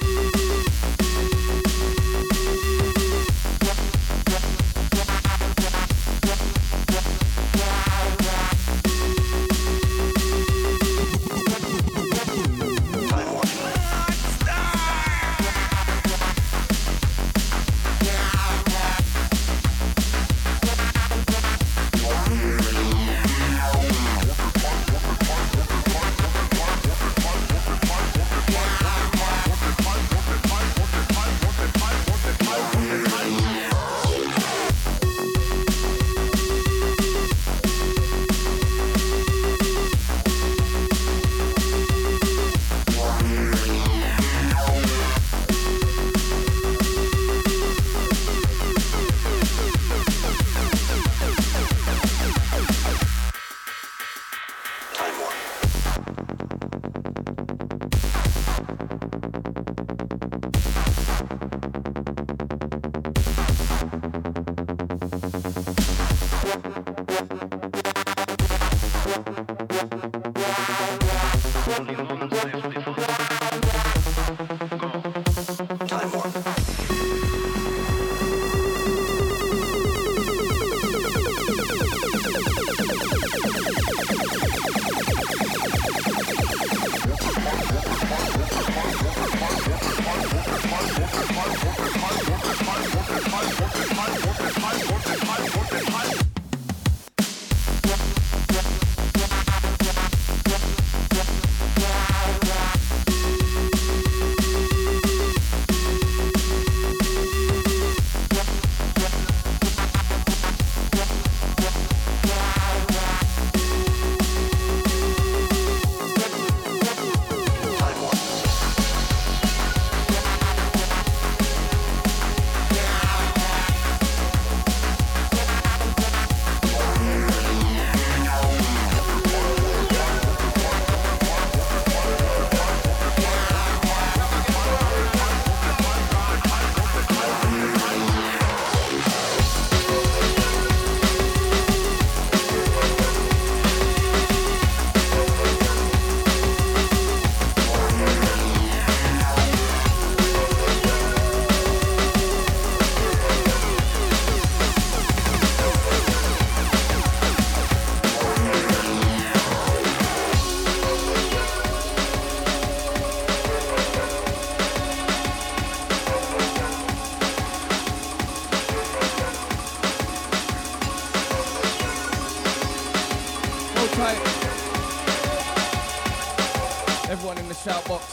Shout box.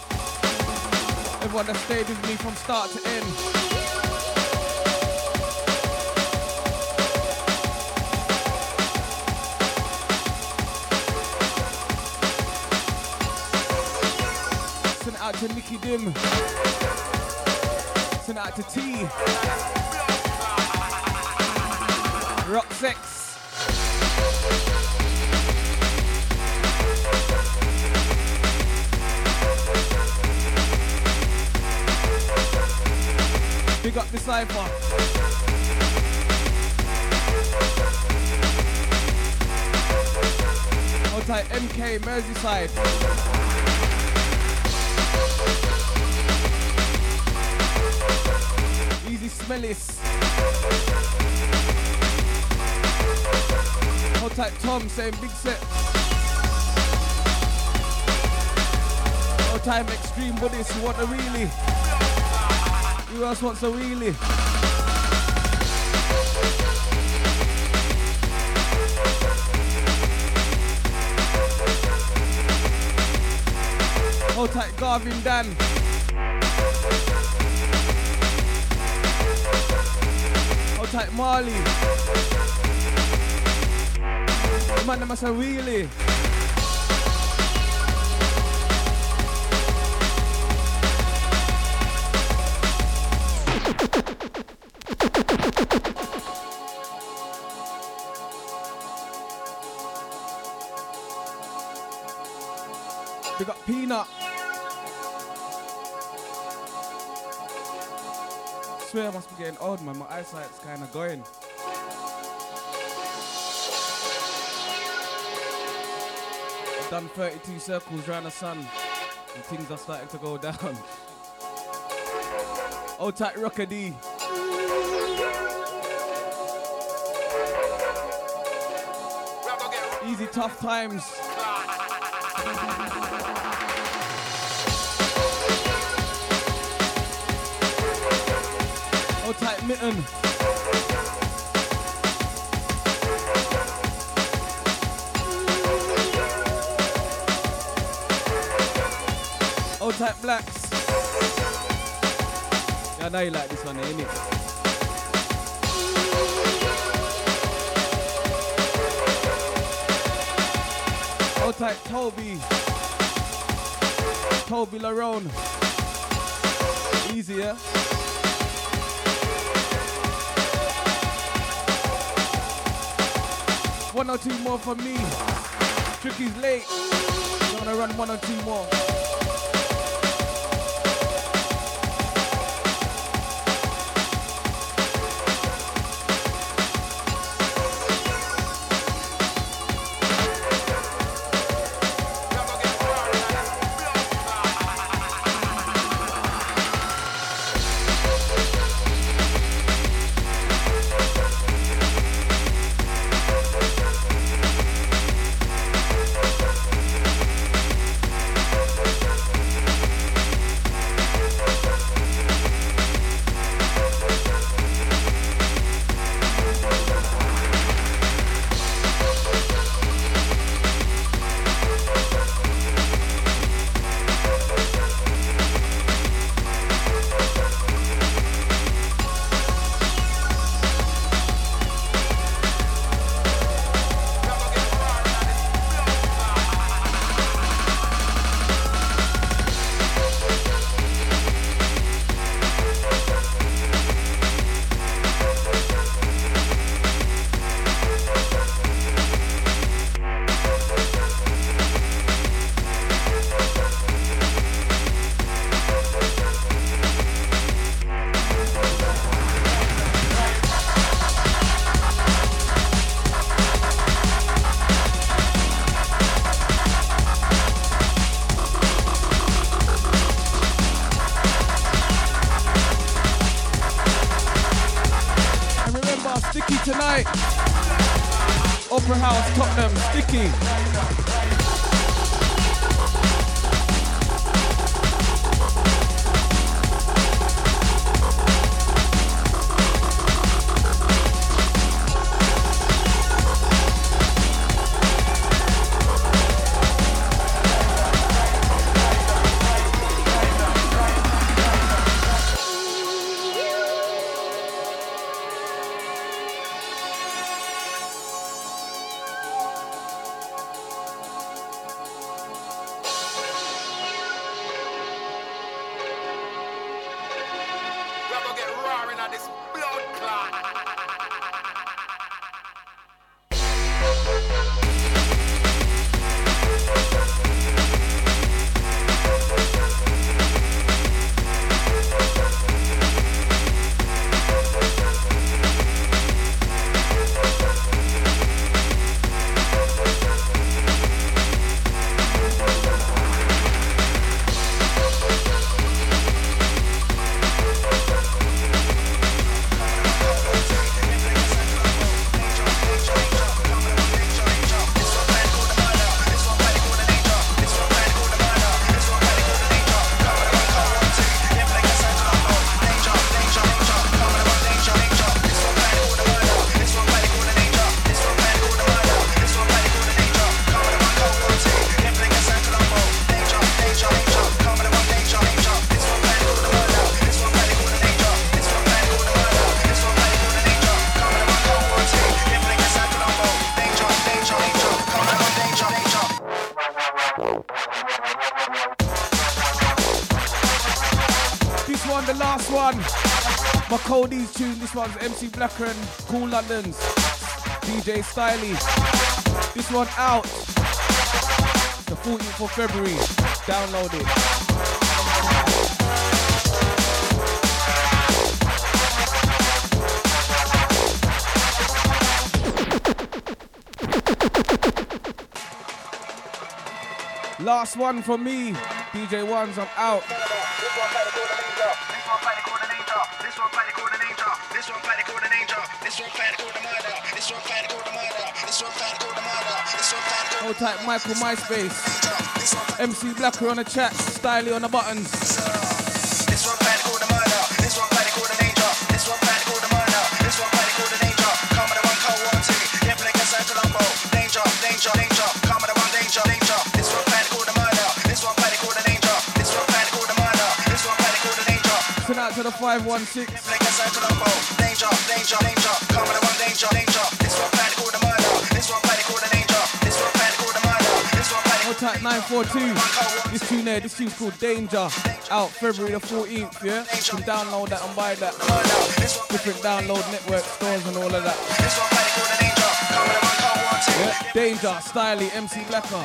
Everyone that stayed with me from start to end. Send it out to Nicky Dim. Send it out to T. Rock Sex. Big up the cypher. Hold tight, MK, Merseyside. Easy Smellis. Hold tight, Tom, saying big set. Hold tight, Extreme Buddhist, you want a wheelie? Who else wants a wheelie? Hold tight, Garvin Dan. Hold tight, Marley. The man that must have a wheelie. We got Peanut. I swear I must be getting old, man. My eyesight's kind of going. Done 32 circles around the sun and things are starting to go down. Old tight Rocker D. Easy tough times. Old tight Mitten. Old type Blacks. Yeah, I know you like this one, innit? Old type Toby. Toby Larone. Easier. One or two more from me. Tricky's late. I'm gonna run one or two more. Tonight, Opera House, Tottenham, Sticky. My Cody's tune, this one's MC Blacker and Cool London's DJ Styley. This one out. It's the 14th of February. Download it. Last one from me. DJ Ones, I'm out. Hold tight, Michael MySpace. MC Blacker on the chat, Styly on the buttons. This one fight called the murder. This one fight called the danger. This one fight called the murder. This one fight called the danger. Come on the one call one two. Then play a circle on bow. Danger, danger, danger. Come on the one danger, danger. This one fight called the murder. This one fight called the danger. This one fight called the murder. This one fight called the danger. Send out to the 516. Play a circle on bow. Danger, danger, danger. Come on the one danger, danger. This one fight called the murder. This one fight called the danger. This one fight called the murder. This one fight. Hold tight 942. This tune there, this tune's called Danger. Out February the 14th, yeah? You can download that and buy that. Different download network stores and all of that. Yeah, Danger, Styly, MC Blacker.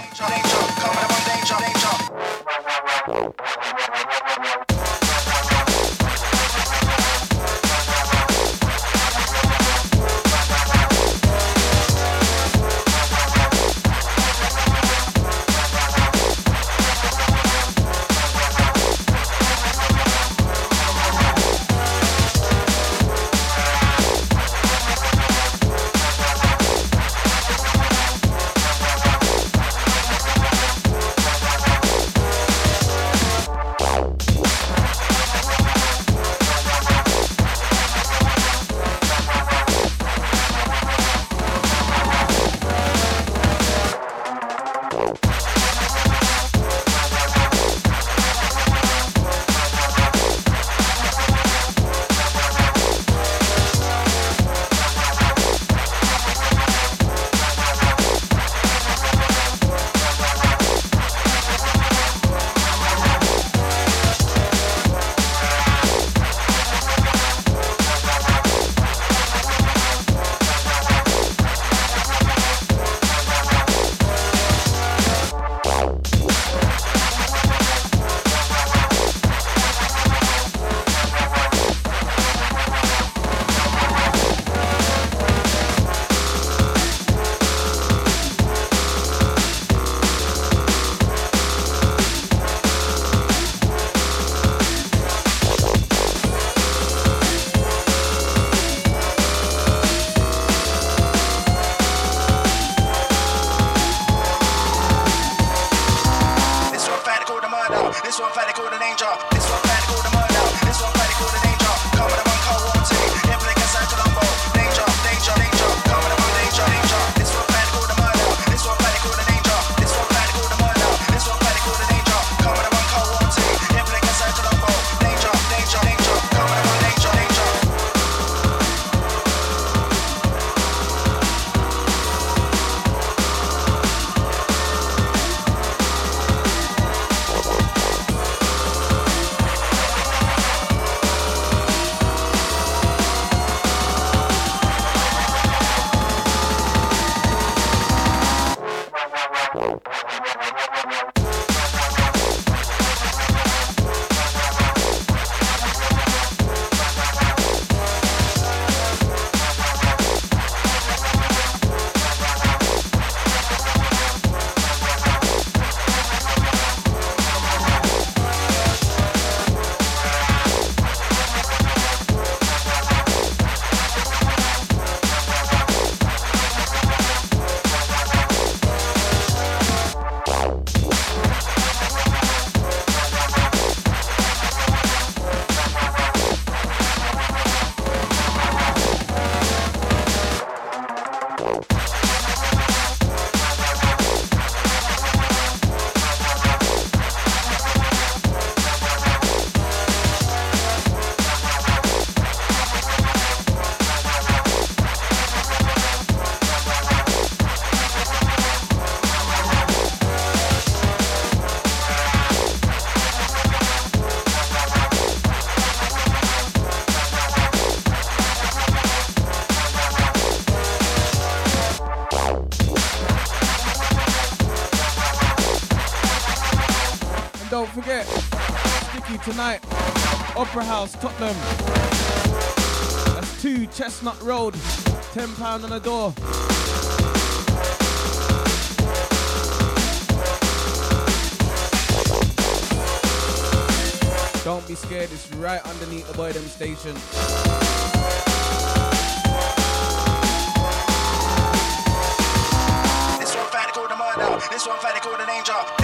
Don't forget, Sticky tonight, Opera House, Tottenham. That's 2 Chestnut Road, £10 on the door. be scared. It's right underneath the boy them station. This one fight called the murder. This one fight called the danger.